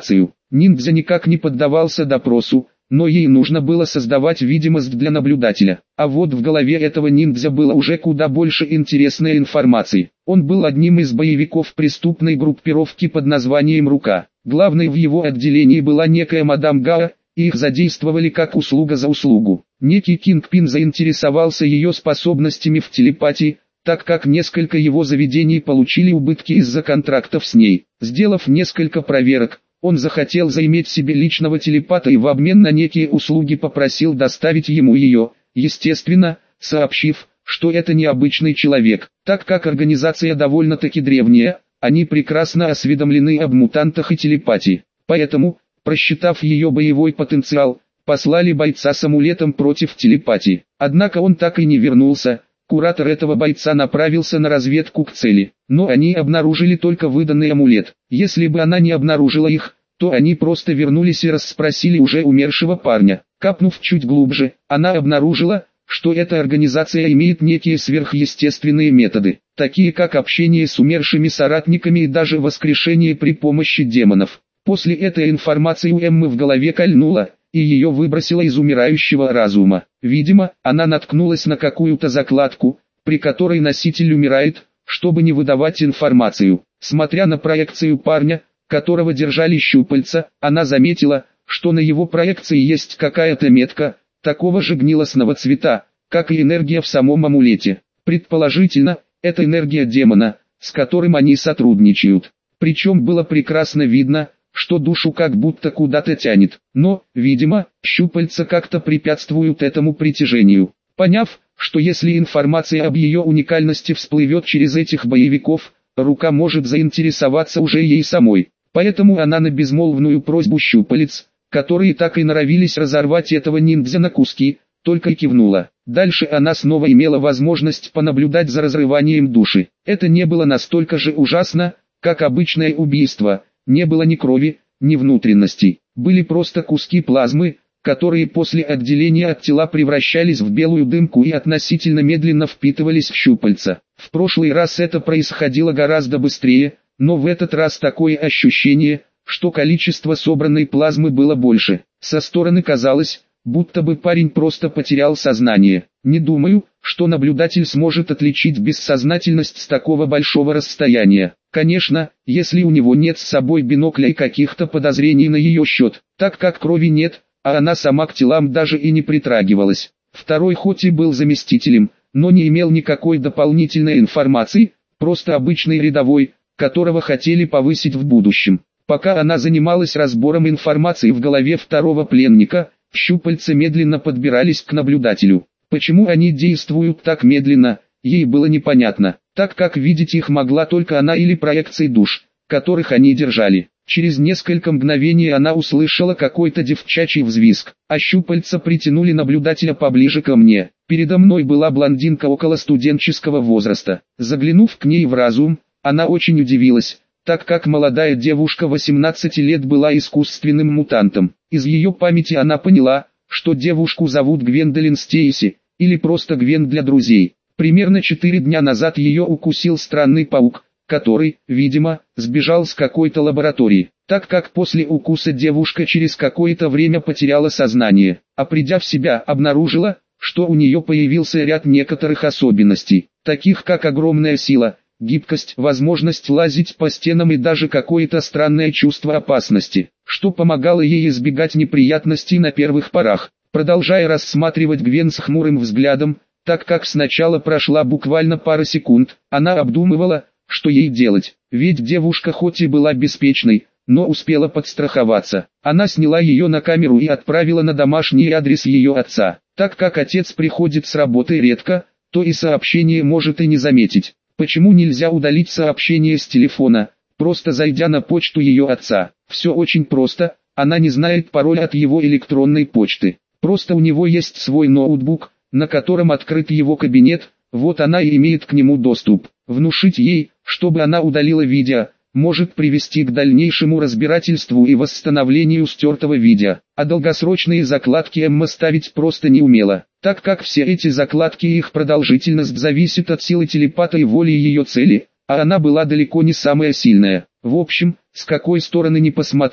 Ниндзя никак не поддавался допросу, но ей нужно было создавать видимость для наблюдателя. А вот в голове этого ниндзя было уже куда больше интересной информации. Он был одним из боевиков преступной группировки под названием «Рука». Главной в его отделении была некая мадам Гао, и их задействовали как услуга за услугу. Некий Кингпин заинтересовался ее способностями в телепатии, так как несколько его заведений получили убытки из-за контрактов с ней. Сделав несколько проверок, он захотел заиметь себе личного телепата и в обмен на некие услуги попросил доставить ему ее, естественно, сообщив, что это необычный человек. Так как организация довольно-таки древняя, они прекрасно осведомлены об мутантах и телепатии. Поэтому, просчитав ее боевой потенциал, послали бойца с амулетом против телепатии. Однако он так и не вернулся. Куратор этого бойца направился на разведку к цели, но они обнаружили только выданный амулет. Если бы она не обнаружила их, то они просто вернулись и расспросили уже умершего парня. Капнув чуть глубже, она обнаружила, что эта организация имеет некие сверхъестественные методы, такие как общение с умершими соратниками и даже воскрешение при помощи демонов. После этой информации у Эммы в голове кольнуло, и ее выбросило из умирающего разума. Видимо, она наткнулась на какую-то закладку, при которой носитель умирает, чтобы не выдавать информацию. Смотря на проекцию парня, которого держали щупальца, она заметила, что на его проекции есть какая-то метка, такого же гнилостного цвета, как и энергия в самом амулете. Предположительно, это энергия демона, с которым они сотрудничают. Причем было прекрасно видно, что душу как будто куда-то тянет, но, видимо, щупальца как-то препятствуют этому притяжению. Поняв, что если информация об ее уникальности всплывет через этих боевиков, рука может заинтересоваться уже ей самой. Поэтому она на безмолвную просьбу щупалец, которые так и норовились разорвать этого ниндзя на куски, только и кивнула. Дальше она снова имела возможность понаблюдать за разрыванием души. Это не было настолько же ужасно, как обычное убийство. Не было ни крови, ни внутренностей. Были просто куски плазмы, которые после отделения от тела превращались в белую дымку и относительно медленно впитывались в щупальца. В прошлый раз это происходило гораздо быстрее, но в этот раз такое ощущение, что количество собранной плазмы было больше. Со стороны казалось, будто бы парень просто потерял сознание. Не думаю, что наблюдатель сможет отличить бессознательность с такого большого расстояния. Конечно, если у него нет с собой бинокля и каких-то подозрений на ее счет, так как крови нет, а она сама к телам даже и не притрагивалась. Второй хоть и был заместителем, но не имел никакой дополнительной информации, просто обычный рядовой, которого хотели повысить в будущем. Пока она занималась разбором информации в голове второго пленника, щупальца медленно подбирались к наблюдателю. Почему они действуют так медленно, ей было непонятно, так как видеть их могла только она или проекции душ, которых они держали. Через несколько мгновений она услышала какой-то девчачий взвизг, а щупальца притянули наблюдателя поближе ко мне. Передо мной была блондинка около студенческого возраста. Заглянув к ней в разум, она очень удивилась, так как молодая девушка 18 лет была искусственным мутантом. Из ее памяти она поняла, что девушку зовут Гвендолин Стейси, или просто Гвен для друзей. Примерно 4 дня назад ее укусил странный паук, который, видимо, сбежал с какой-то лаборатории, так как после укуса девушка через какое-то время потеряла сознание, а придя в себя обнаружила, что у нее появился ряд некоторых особенностей, таких как огромная сила, гибкость, возможность лазить по стенам и даже какое-то странное чувство опасности, что помогало ей избегать неприятностей на первых порах. Продолжая рассматривать Гвен с хмурым взглядом, так как сначала прошла буквально пара секунд, она обдумывала, что ей делать, ведь девушка хоть и была беспечной, но успела подстраховаться. Она сняла ее на камеру и отправила на домашний адрес ее отца. Так как отец приходит с работы редко, то и сообщение может и не заметить. Почему нельзя удалить сообщение с телефона, просто зайдя на почту ее отца? Все очень просто, она не знает пароля от его электронной почты. Просто у него есть свой ноутбук, на котором открыт его кабинет, вот она и имеет к нему доступ. Внушить ей, чтобы она удалила видео, может привести к дальнейшему разбирательству и восстановлению стертого видео. А долгосрочные закладки Эмма ставить просто не умела, так как все эти закладки и их продолжительность зависит от силы телепата и воли ее цели, а она была далеко не самая сильная. В общем, с какой стороны ни посмотри,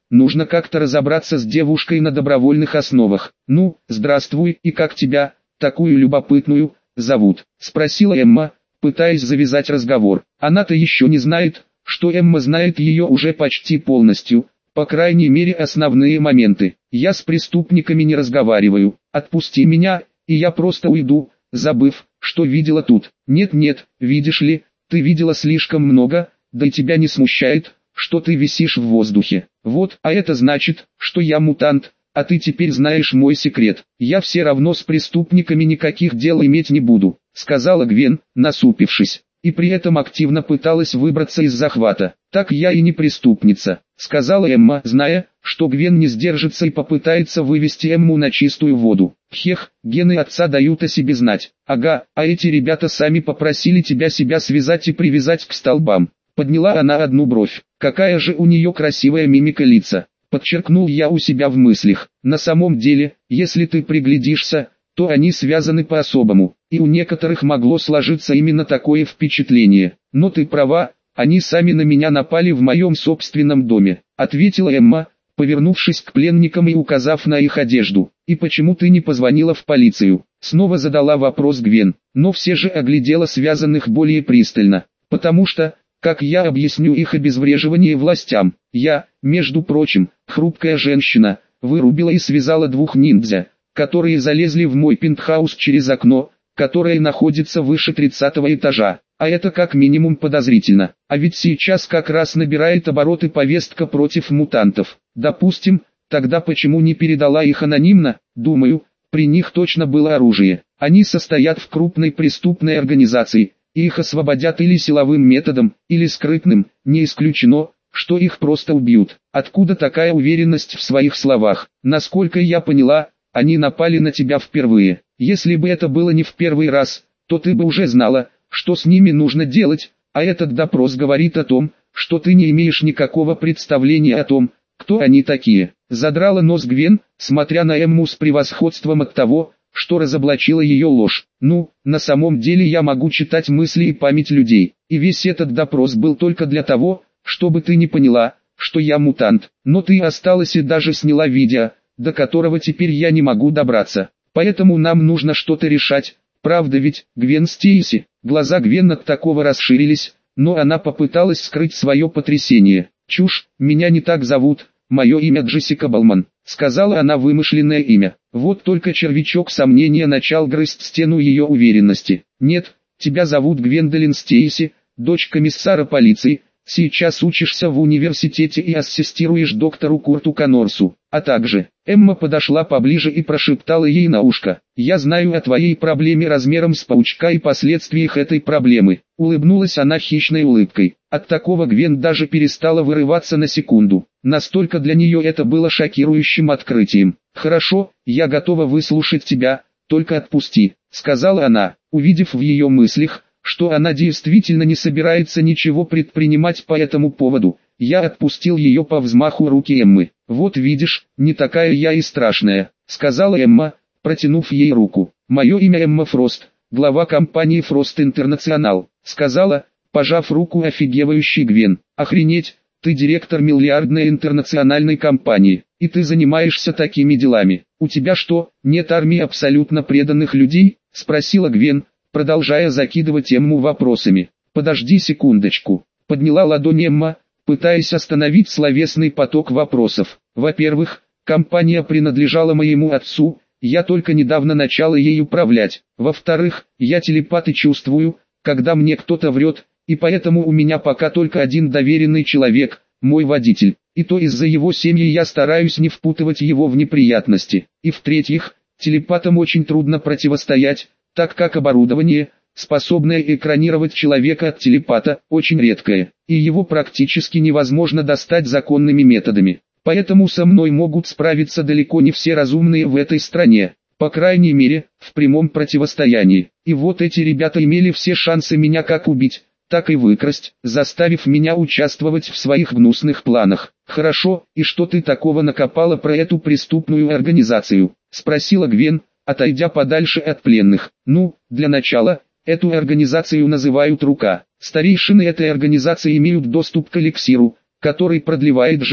нужно как-то разобраться с девушкой на добровольных основах. Ну, здравствуй, и как тебя, такую любопытную, зовут? Спросила Эмма, пытаясь завязать разговор. Она-то еще не знает, что Эмма знает ее уже почти полностью, по крайней мере основные моменты. Я с преступниками не разговариваю, отпусти меня, и я просто уйду, забыв, что видела тут. Нет, видишь ли, ты видела слишком много, да и тебя не смущает, что ты висишь в воздухе. Вот, а это значит, что я мутант, а ты теперь знаешь мой секрет. Я все равно с преступниками никаких дел иметь не буду, сказала Гвен, насупившись, и при этом активно пыталась выбраться из захвата. Так я и не преступница, сказала Эмма, зная, что Гвен не сдержится и попытается вывести Эмму на чистую воду. Хех, гены отца дают о себе знать. Ага, а эти ребята сами попросили тебя себя связать и привязать к столбам. Подняла она одну бровь. Какая же у нее красивая мимика лица. Подчеркнул я у себя в мыслях. На самом деле, если ты приглядишься, то они связаны по-особому, и у некоторых могло сложиться именно такое впечатление. Но ты права, они сами на меня напали в моем собственном доме, ответила Эмма, повернувшись к пленникам и указав на их одежду. И почему ты не позвонила в полицию? Снова задала вопрос Гвен, но все же оглядела связанных более пристально. Потому что, как я объясню их обезвреживание властям? Я, между прочим, хрупкая женщина, вырубила и связала двух ниндзя, которые залезли в мой пентхаус через окно, которое находится выше 30-го этажа. А это как минимум подозрительно. А ведь сейчас как раз набирает обороты повестка против мутантов. Допустим, тогда почему не передала их анонимно? Думаю, при них точно было оружие. Они состоят в крупной преступной организации, и их освободят или силовым методом, или скрытным, не исключено, что их просто убьют. Откуда такая уверенность в своих словах? Насколько я поняла, они напали на тебя впервые. Если бы это было не в первый раз, то ты бы уже знала, что с ними нужно делать, а этот допрос говорит о том, что ты не имеешь никакого представления о том, кто они такие. Задрала нос Гвен, смотря на Эмму с превосходством от того, что разоблачила ее ложь. Ну, на самом деле я могу читать мысли и память людей, и весь этот допрос был только для того, чтобы ты не поняла, что я мутант. Но ты осталась и даже сняла видео, до которого теперь я не могу добраться. Поэтому нам нужно что-то решать. Правда ведь, Гвен Стейси? Глаза Гвен от такого расширились, но она попыталась скрыть свое потрясение. Чушь, меня не так зовут, мое имя Джессика Балман, сказала она вымышленное имя. Вот только червячок сомнения начал грызть стену ее уверенности. Нет, тебя зовут Гвендолин Стейси, дочь комиссара полиции, сейчас учишься в университете и ассистируешь доктору Курту Коннорсу. А также, Эмма подошла поближе и прошептала ей на ушко: «Я знаю о твоей проблеме размером с паучка и последствиях этой проблемы». Улыбнулась она хищной улыбкой. От такого Гвен даже перестала вырываться на секунду. Настолько для нее это было шокирующим открытием. «Хорошо, я готова выслушать тебя, только отпусти», — сказала она, увидев в ее мыслях, что она действительно не собирается ничего предпринимать по этому поводу. Я отпустил ее по взмаху руки Эммы. «Вот видишь, не такая я и страшная», — сказала Эмма, протянув ей руку. «Мое имя Эмма Фрост, глава компании Фрост Интернационал», — сказала, пожав руку офигевающей Гвен. «Охренеть, ты директор миллиардной интернациональной компании, и ты занимаешься такими делами. У тебя что, нет армии абсолютно преданных людей?» — спросила Гвен, продолжая закидывать Эмму вопросами. «Подожди секундочку», — подняла ладонь Эмма, пытаясь остановить словесный поток вопросов. «Во-первых, компания принадлежала моему отцу, я только недавно начала ей управлять. Во-вторых, я телепат и чувствую, когда мне кто-то врет, и поэтому у меня пока только один доверенный человек, мой водитель, и то из-за его семьи я стараюсь не впутывать его в неприятности. И в-третьих, телепатам очень трудно противостоять, так как оборудование, способное экранировать человека от телепата, очень редкое, и его практически невозможно достать законными методами. Поэтому со мной могут справиться далеко не все разумные в этой стране, по крайней мере, в прямом противостоянии. И вот эти ребята имели все шансы меня как убить, так и выкрасть, заставив меня участвовать в своих гнусных планах. «Хорошо, и что ты такого накопала про эту преступную организацию?» — спросила Гвен, отойдя подальше от пленных. «Ну, для начала, эту организацию называют «Рука». Старейшины этой организации имеют доступ к эликсиру, который продлевает жизнь,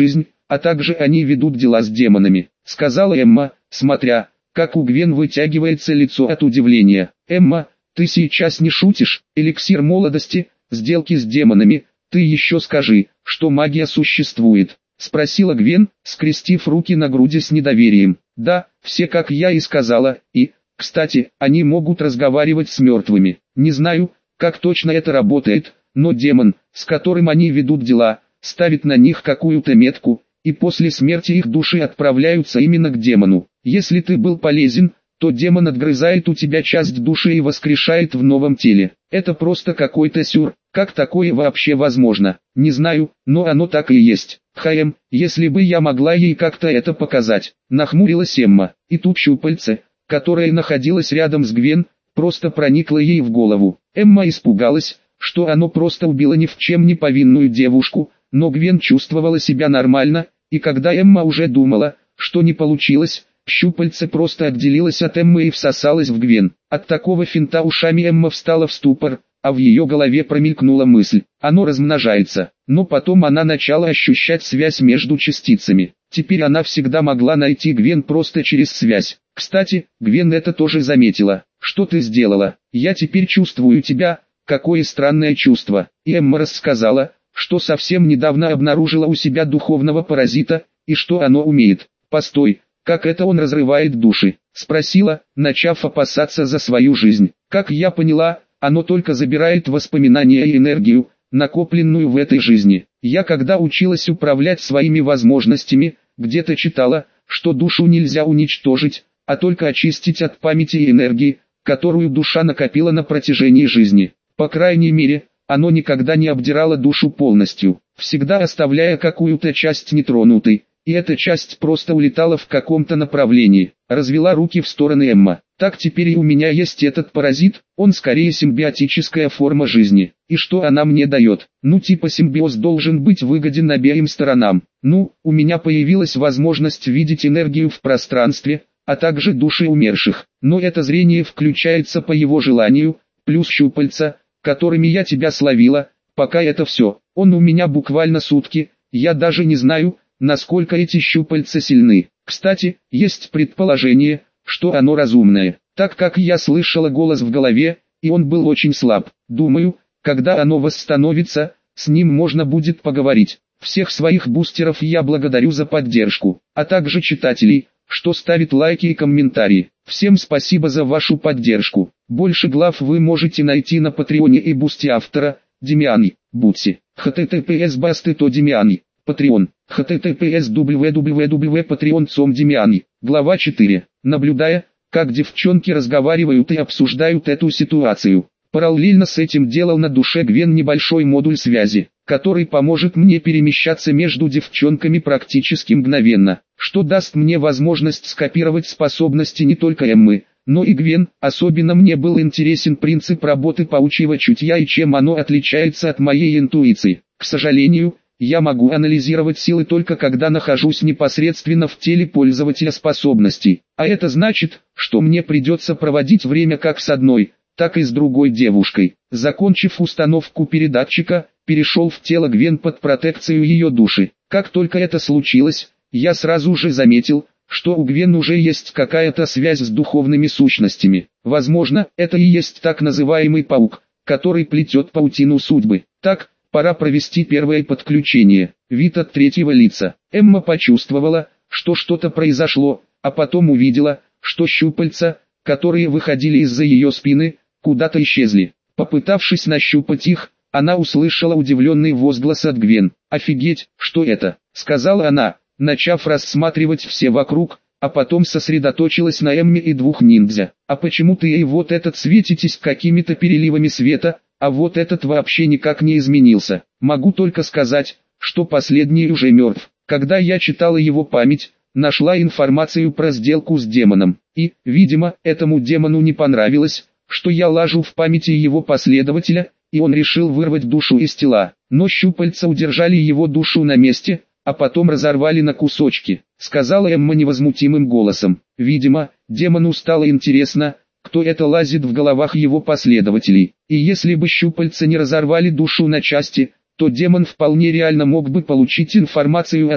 а также они ведут дела с демонами», — сказала Эмма, смотря, как у Гвен вытягивается лицо от удивления. «Эмма, ты сейчас не шутишь? Эликсир молодости, сделки с демонами, ты еще скажи, что магия существует», — спросила Гвен, скрестив руки на груди с недоверием. «Да, все как я и сказала, и, кстати, они могут разговаривать с мертвыми. Не знаю, как точно это работает, но демон, с которым они ведут дела, ставит на них какую-то метку, и после смерти их души отправляются именно к демону. Если ты был полезен, то демон отгрызает у тебя часть души и воскрешает в новом теле. Это просто какой-то сюр. Как такое вообще возможно? Не знаю, но оно так и есть. Если бы я могла ей как-то это показать», — нахмурилась Эмма. И тут щупальце, которое находилось рядом с Гвен, просто проникло ей в голову. Эмма испугалась, что оно просто убило ни в чем не повинную девушку, но Гвен чувствовала себя нормально, и когда Эмма уже думала, что не получилось, щупальце просто отделилось от Эммы и всосалось в Гвен. От такого финта ушами Эмма встала в ступор, а в ее голове промелькнула мысль: оно размножается. Но потом она начала ощущать связь между частицами. Теперь она всегда могла найти Гвен просто через связь. Кстати, Гвен это тоже заметила. «Что ты сделала? Я теперь чувствую тебя». Какое странное чувство. И Эмма рассказала, что совсем недавно обнаружила у себя духовного паразита, и что оно умеет. «Постой, как это он разрывает души?» — спросила, начав опасаться за свою жизнь. «Как я поняла, оно только забирает воспоминания и энергию, накопленную в этой жизни. Я когда училась управлять своими возможностями, где-то читала, что душу нельзя уничтожить, а только очистить от памяти и энергии, которую душа накопила на протяжении жизни. По крайней мере, оно никогда не обдирало душу полностью, всегда оставляя какую-то часть нетронутой, и эта часть просто улетала в каком-то направлении», — развела руки в стороны Эмма. «Так теперь и у меня есть этот паразит, он скорее симбиотическая форма жизни. И что она мне дает? Ну типа симбиоз должен быть выгоден обеим сторонам. Ну, у меня появилась возможность видеть энергию в пространстве, а также души умерших, но это зрение включается по его желанию, плюс щупальца, которыми я тебя словила, пока это все. Он у меня буквально сутки, я даже не знаю, насколько эти щупальца сильны. Кстати, есть предположение, что оно разумное, так как я слышала голос в голове, и он был очень слаб. Думаю, когда оно восстановится, с ним можно будет поговорить. Всех своих бустеров я благодарю за поддержку, а также читателей, что ставит лайки и комментарии. Всем спасибо за вашу поддержку. Больше глав вы можете найти на Патреоне и Бусти автора, Демиани, Бутси. https://basty.to Демиани, Patreon, https www.patreon.com Демиани. Глава 4. Наблюдая, как девчонки разговаривают и обсуждают эту ситуацию, параллельно с этим делал на душе Гвен небольшой модуль связи, который поможет мне перемещаться между девчонками практически мгновенно, что даст мне возможность скопировать способности не только Эммы, но и Гвен. Особенно мне был интересен принцип работы паучьего чутья и чем оно отличается от моей интуиции. К сожалению, я могу анализировать силы только когда нахожусь непосредственно в теле пользователя способностей, а это значит, что мне придется проводить время как с одной, так и с другой девушкой. Закончив установку передатчика, перешел в тело Гвен под протекцию ее души. Как только это случилось, я сразу же заметил, что у Гвен уже есть какая-то связь с духовными сущностями. Возможно, это и есть так называемый паук, который плетет паутину судьбы. Так, пора провести первое подключение. Вид от третьего лица. Эмма почувствовала, что что-то произошло, а потом увидела, что щупальца, которые выходили из-за ее спины, куда-то исчезли. Попытавшись нащупать их, она услышала удивленный возглас от Гвен. «Офигеть, что это?» — сказала она, начав рассматривать все вокруг, а потом сосредоточилась на Эмме и двух ниндзя. «А почему ты и вот этот светитесь какими-то переливами света, а вот этот вообще никак не изменился? Могу только сказать, что последний уже мертв. Когда я читала его память, нашла информацию про сделку с демоном, и, видимо, этому демону не понравилось, что я лажу в памяти его последователя, и он решил вырвать душу из тела. Но щупальца удержали его душу на месте, а потом разорвали на кусочки», — сказала Эмма невозмутимым голосом. «Видимо, демону стало интересно, кто это лазит в головах его последователей. И если бы щупальца не разорвали душу на части, то демон вполне реально мог бы получить информацию о том,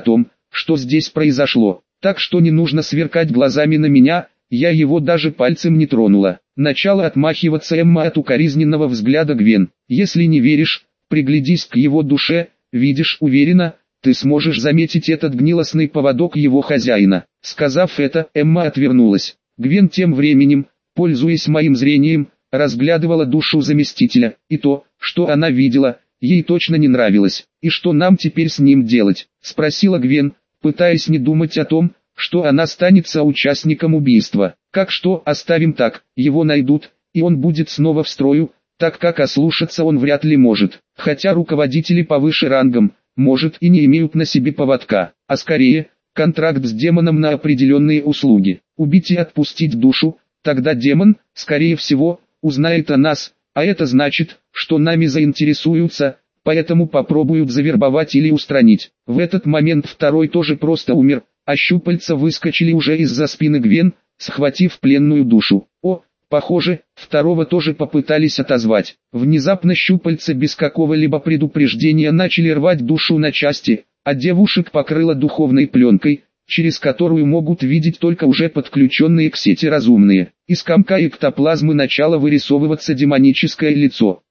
что здесь произошло. Так что не нужно сверкать глазами на меня, я его даже пальцем не тронула. Начала отмахиваться Эмма от укоризненного взгляда Гвен. Если не веришь, приглядись к его душе, видишь, уверена, ты сможешь заметить этот гнилостный поводок его хозяина. Сказав это, Эмма отвернулась. Гвен тем временем, пользуясь моим зрением, разглядывала душу заместителя, и то, что она видела, ей точно не нравилось. «И что нам теперь с ним делать?» – спросила Гвен, пытаясь не думать о том, что она станет соучастником убийства. «Как что, оставим так, его найдут, и он будет снова в строю, так как ослушаться он вряд ли может. Хотя руководители повыше рангом, может, и не имеют на себе поводка, а скорее, контракт с демоном на определенные услуги. Убить и отпустить душу, тогда демон, скорее всего, узнает о нас, а это значит, что нами заинтересуются, поэтому попробуют завербовать или устранить». В этот момент второй тоже просто умер, а щупальца выскочили уже из-за спины Гвен, схватив пленную душу. О, похоже, второго тоже попытались отозвать. Внезапно щупальца без какого-либо предупреждения начали рвать душу на части, а девушек покрыло духовной пленкой, через которую могут видеть только уже подключенные к сети разумные. Из комка эктоплазмы начало вырисовываться демоническое лицо.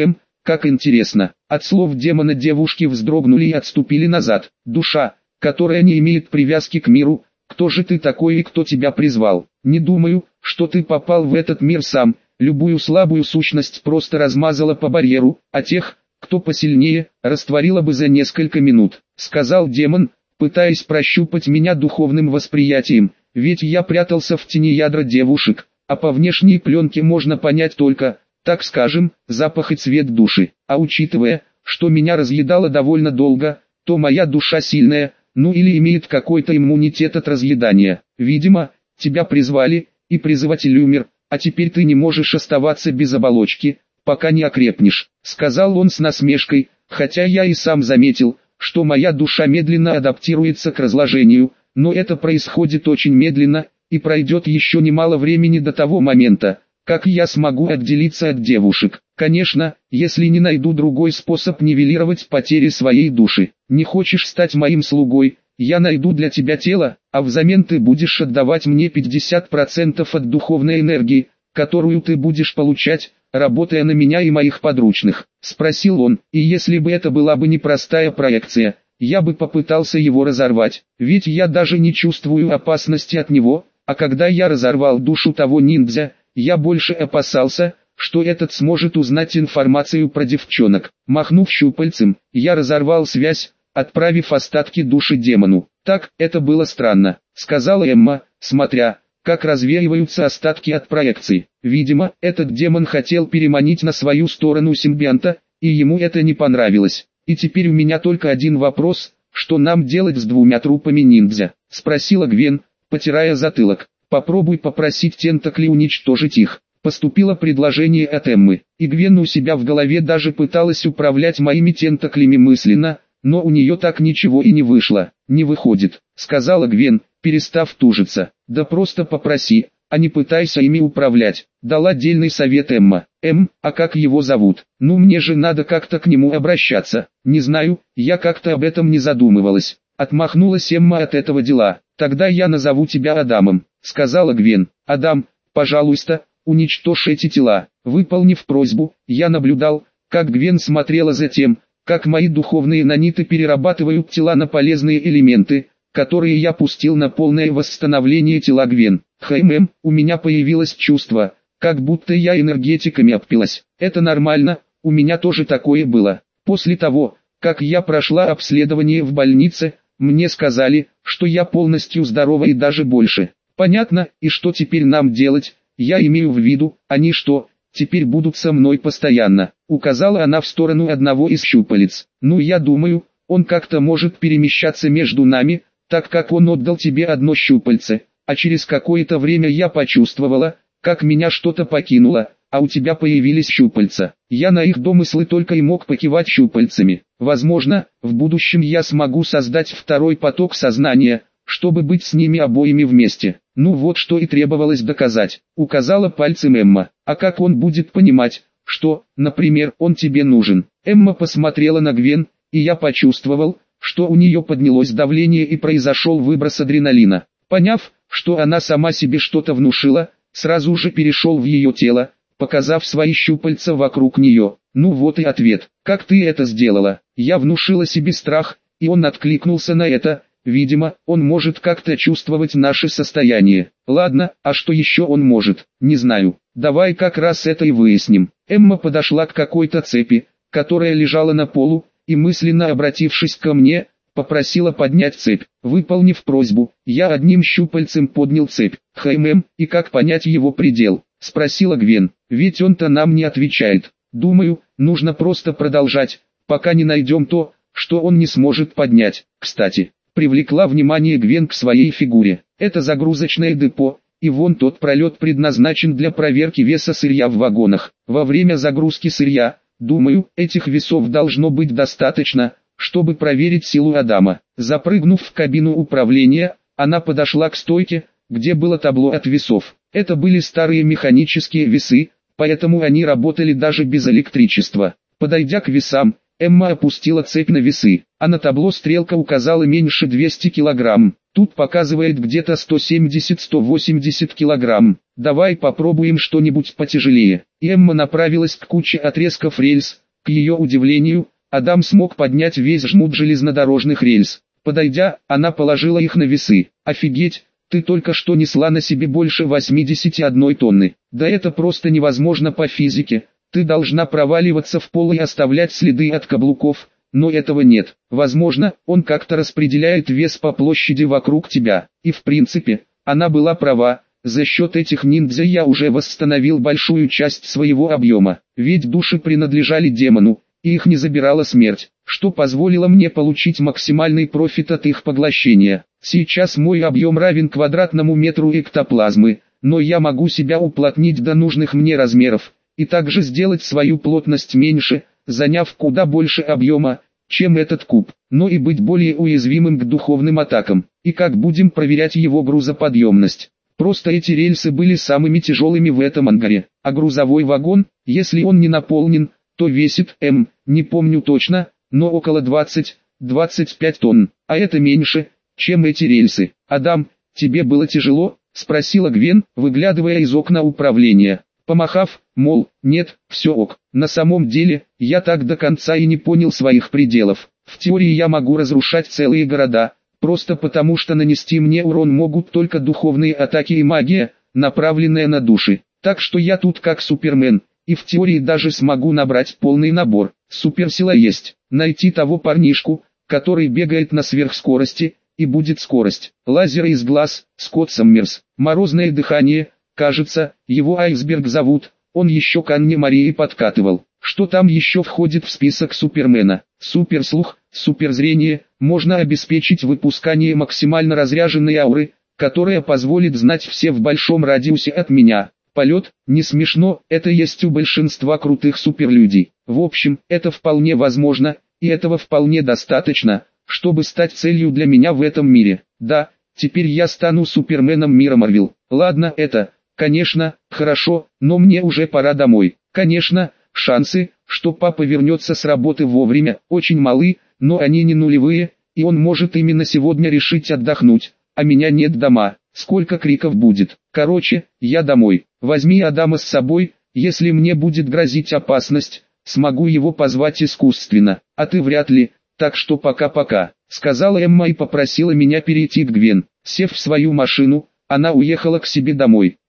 Как интересно. От слов демона девушки вздрогнули и отступили назад. Душа, которая не имеет привязки к миру, кто же ты такой и кто тебя призвал? Не думаю, что ты попал в этот мир сам, любую слабую сущность просто размазала по барьеру, а тех, кто посильнее, растворила бы за несколько минут, сказал демон, пытаясь прощупать меня духовным восприятием, ведь я прятался в тени ядра девушек, а по внешней пленке можно понять только, так скажем, запах и цвет души, а учитывая, что меня разъедало довольно долго, то моя душа сильная, ну или имеет какой-то иммунитет от разъедания. Видимо, тебя призвали, и призыватель умер, а теперь ты не можешь оставаться без оболочки, пока не окрепнешь, сказал он с насмешкой, хотя я и сам заметил, что моя душа медленно адаптируется к разложению, но это происходит очень медленно, и пройдет еще немало времени до того момента, как я смогу отделиться от девушек. Конечно, если не найду другой способ нивелировать потери своей души. Не хочешь стать моим слугой, я найду для тебя тело, а взамен ты будешь отдавать мне 50% от духовной энергии, которую ты будешь получать, работая на меня и моих подручных, спросил он. И если бы это была бы непростая проекция, я бы попытался его разорвать, ведь я даже не чувствую опасности от него, а когда я разорвал душу того ниндзя, я больше опасался, что этот сможет узнать информацию про девчонок. Махнув щупальцем, я разорвал связь, отправив остатки души демону. «Так, это было странно», — сказала Эмма, смотря, как развеиваются остатки от проекции. Видимо, этот демон хотел переманить на свою сторону симбионта, и ему это не понравилось. «И теперь у меня только один вопрос, что нам делать с двумя трупами ниндзя?» — спросила Гвен, потирая затылок. «Попробуй попросить тентакли уничтожить их». Поступило предложение от Эммы, и Гвен у себя в голове даже пыталась управлять моими тентаклями мысленно, но у нее так ничего и не вышло. «Не выходит», — сказала Гвен, перестав тужиться. «Да просто попроси, а не пытайся ими управлять», — дал отдельный совет Эмма. А как его зовут? Ну мне же надо как-то к нему обращаться». «Не знаю, я как-то об этом не задумывалась», — отмахнулась Эмма от этого дела. «Тогда я назову тебя Адамом», — сказала Гвен. «Адам, пожалуйста, уничтожь эти тела». Выполнив просьбу, я наблюдал, как Гвен смотрела за тем, как мои духовные наниты перерабатывают тела на полезные элементы, которые я пустил на полное восстановление тела Гвен. У меня появилось чувство, как будто я энергетиками обпилась. Это нормально, у меня тоже такое было. После того, как я прошла обследование в больнице, мне сказали, что я полностью здорова и даже больше. Понятно, и что теперь нам делать? Я имею в виду, они что, теперь будут со мной постоянно? Указала она в сторону одного из щупалец. Ну я думаю, он как-то может перемещаться между нами, так как он отдал тебе одно щупальце, а через какое-то время я почувствовала, как меня что-то покинуло, а у тебя появились щупальца. Я на их домыслы только и мог покивать щупальцами. Возможно, в будущем я смогу создать второй поток сознания, чтобы быть с ними обоими вместе. Ну вот что и требовалось доказать, указала пальцем Эмма. А как он будет понимать, что, например, он тебе нужен? Эмма посмотрела на Гвен, и я почувствовал, что у нее поднялось давление и произошел выброс адреналина. Поняв, что она сама себе что-то внушила, сразу же перешел в ее тело, показав свои щупальца вокруг нее. Ну вот и ответ. Как ты это сделала? Я внушила себе страх, и он откликнулся на это. Видимо, он может как-то чувствовать наше состояние. Ладно, а что еще он может? Не знаю. Давай как раз это и выясним. Эмма подошла к какой-то цепи, которая лежала на полу, и мысленно обратившись ко мне, попросила поднять цепь. Выполнив просьбу, я одним щупальцем поднял цепь. И как понять его предел? Спросила Гвен. Ведь он-то нам не отвечает. Думаю, нужно просто продолжать, пока не найдем то, что он не сможет поднять. Кстати, привлекла внимание Гвен к своей фигуре. Это загрузочное депо, и вон тот пролет предназначен для проверки веса сырья в вагонах. Во время загрузки сырья, думаю, этих весов должно быть достаточно, чтобы проверить силу Адама. Запрыгнув в кабину управления, она подошла к стойке, где было табло от весов. Это были старые механические весы, поэтому они работали даже без электричества. Подойдя к весам, Эмма опустила цепь на весы, а на табло стрелка указала меньше 200 килограмм. Тут показывает где-то 170-180 килограмм. Давай попробуем что-нибудь потяжелее. И Эмма направилась к куче отрезков рельс. К ее удивлению, Адам смог поднять весь жмут железнодорожных рельс. Подойдя, она положила их на весы. Офигеть, ты только что несла на себе больше 81 тонны. Да это просто невозможно по физике. Ты должна проваливаться в пол и оставлять следы от каблуков, но этого нет. Возможно, он как-то распределяет вес по площади вокруг тебя. И в принципе, она была права. За счет этих ниндзя я уже восстановил большую часть своего объема. Ведь души принадлежали демону, и их не забирала смерть, что позволило мне получить максимальный профит от их поглощения. Сейчас мой объем равен квадратному метру эктоплазмы, но я могу себя уплотнить до нужных мне размеров, и также сделать свою плотность меньше, заняв куда больше объема, чем этот куб, но и быть более уязвимым к духовным атакам. И как будем проверять его грузоподъемность? Просто эти рельсы были самыми тяжелыми в этом ангаре, а грузовой вагон, если он не наполнен, то весит, не помню точно, но около 20-25 тонн, а это меньше, чем эти рельсы. Адам, тебе было тяжело? Спросила Гвен, выглядывая из окна управления. Помахав, мол, нет, все ок. На самом деле, я так до конца и не понял своих пределов. В теории я могу разрушать целые города, просто потому что нанести мне урон могут только духовные атаки и магия, направленная на души. Так что я тут как Супермен, и в теории даже смогу набрать полный набор. Суперсила есть. Найти того парнишку, который бегает на сверхскорости, и будет скорость. Лазеры из глаз, Скотт Саммерс. Морозное дыхание. Кажется, его Айсберг зовут, он еще к Анне Марии подкатывал. Что там еще входит в список Супермена? Суперслух, суперзрение, можно обеспечить выпускание максимально разряженной ауры, которая позволит знать все в большом радиусе от меня. Полет, не смешно, это есть у большинства крутых суперлюдей. В общем, это вполне возможно, и этого вполне достаточно, чтобы стать целью для меня в этом мире. Да, теперь я стану Суперменом мира Марвел. Ладно, это... Конечно, хорошо, но мне уже пора домой. Конечно, шансы, что папа вернется с работы вовремя, очень малы, но они не нулевые, и он может именно сегодня решить отдохнуть, а меня нет дома. Сколько криков будет. Короче, я домой. Возьми Адама с собой, если мне будет грозить опасность, смогу его позвать искусственно, а ты вряд ли, так что пока-пока, сказала Эмма и попросила меня перейти к Гвен. Сев в свою машину, она уехала к себе домой.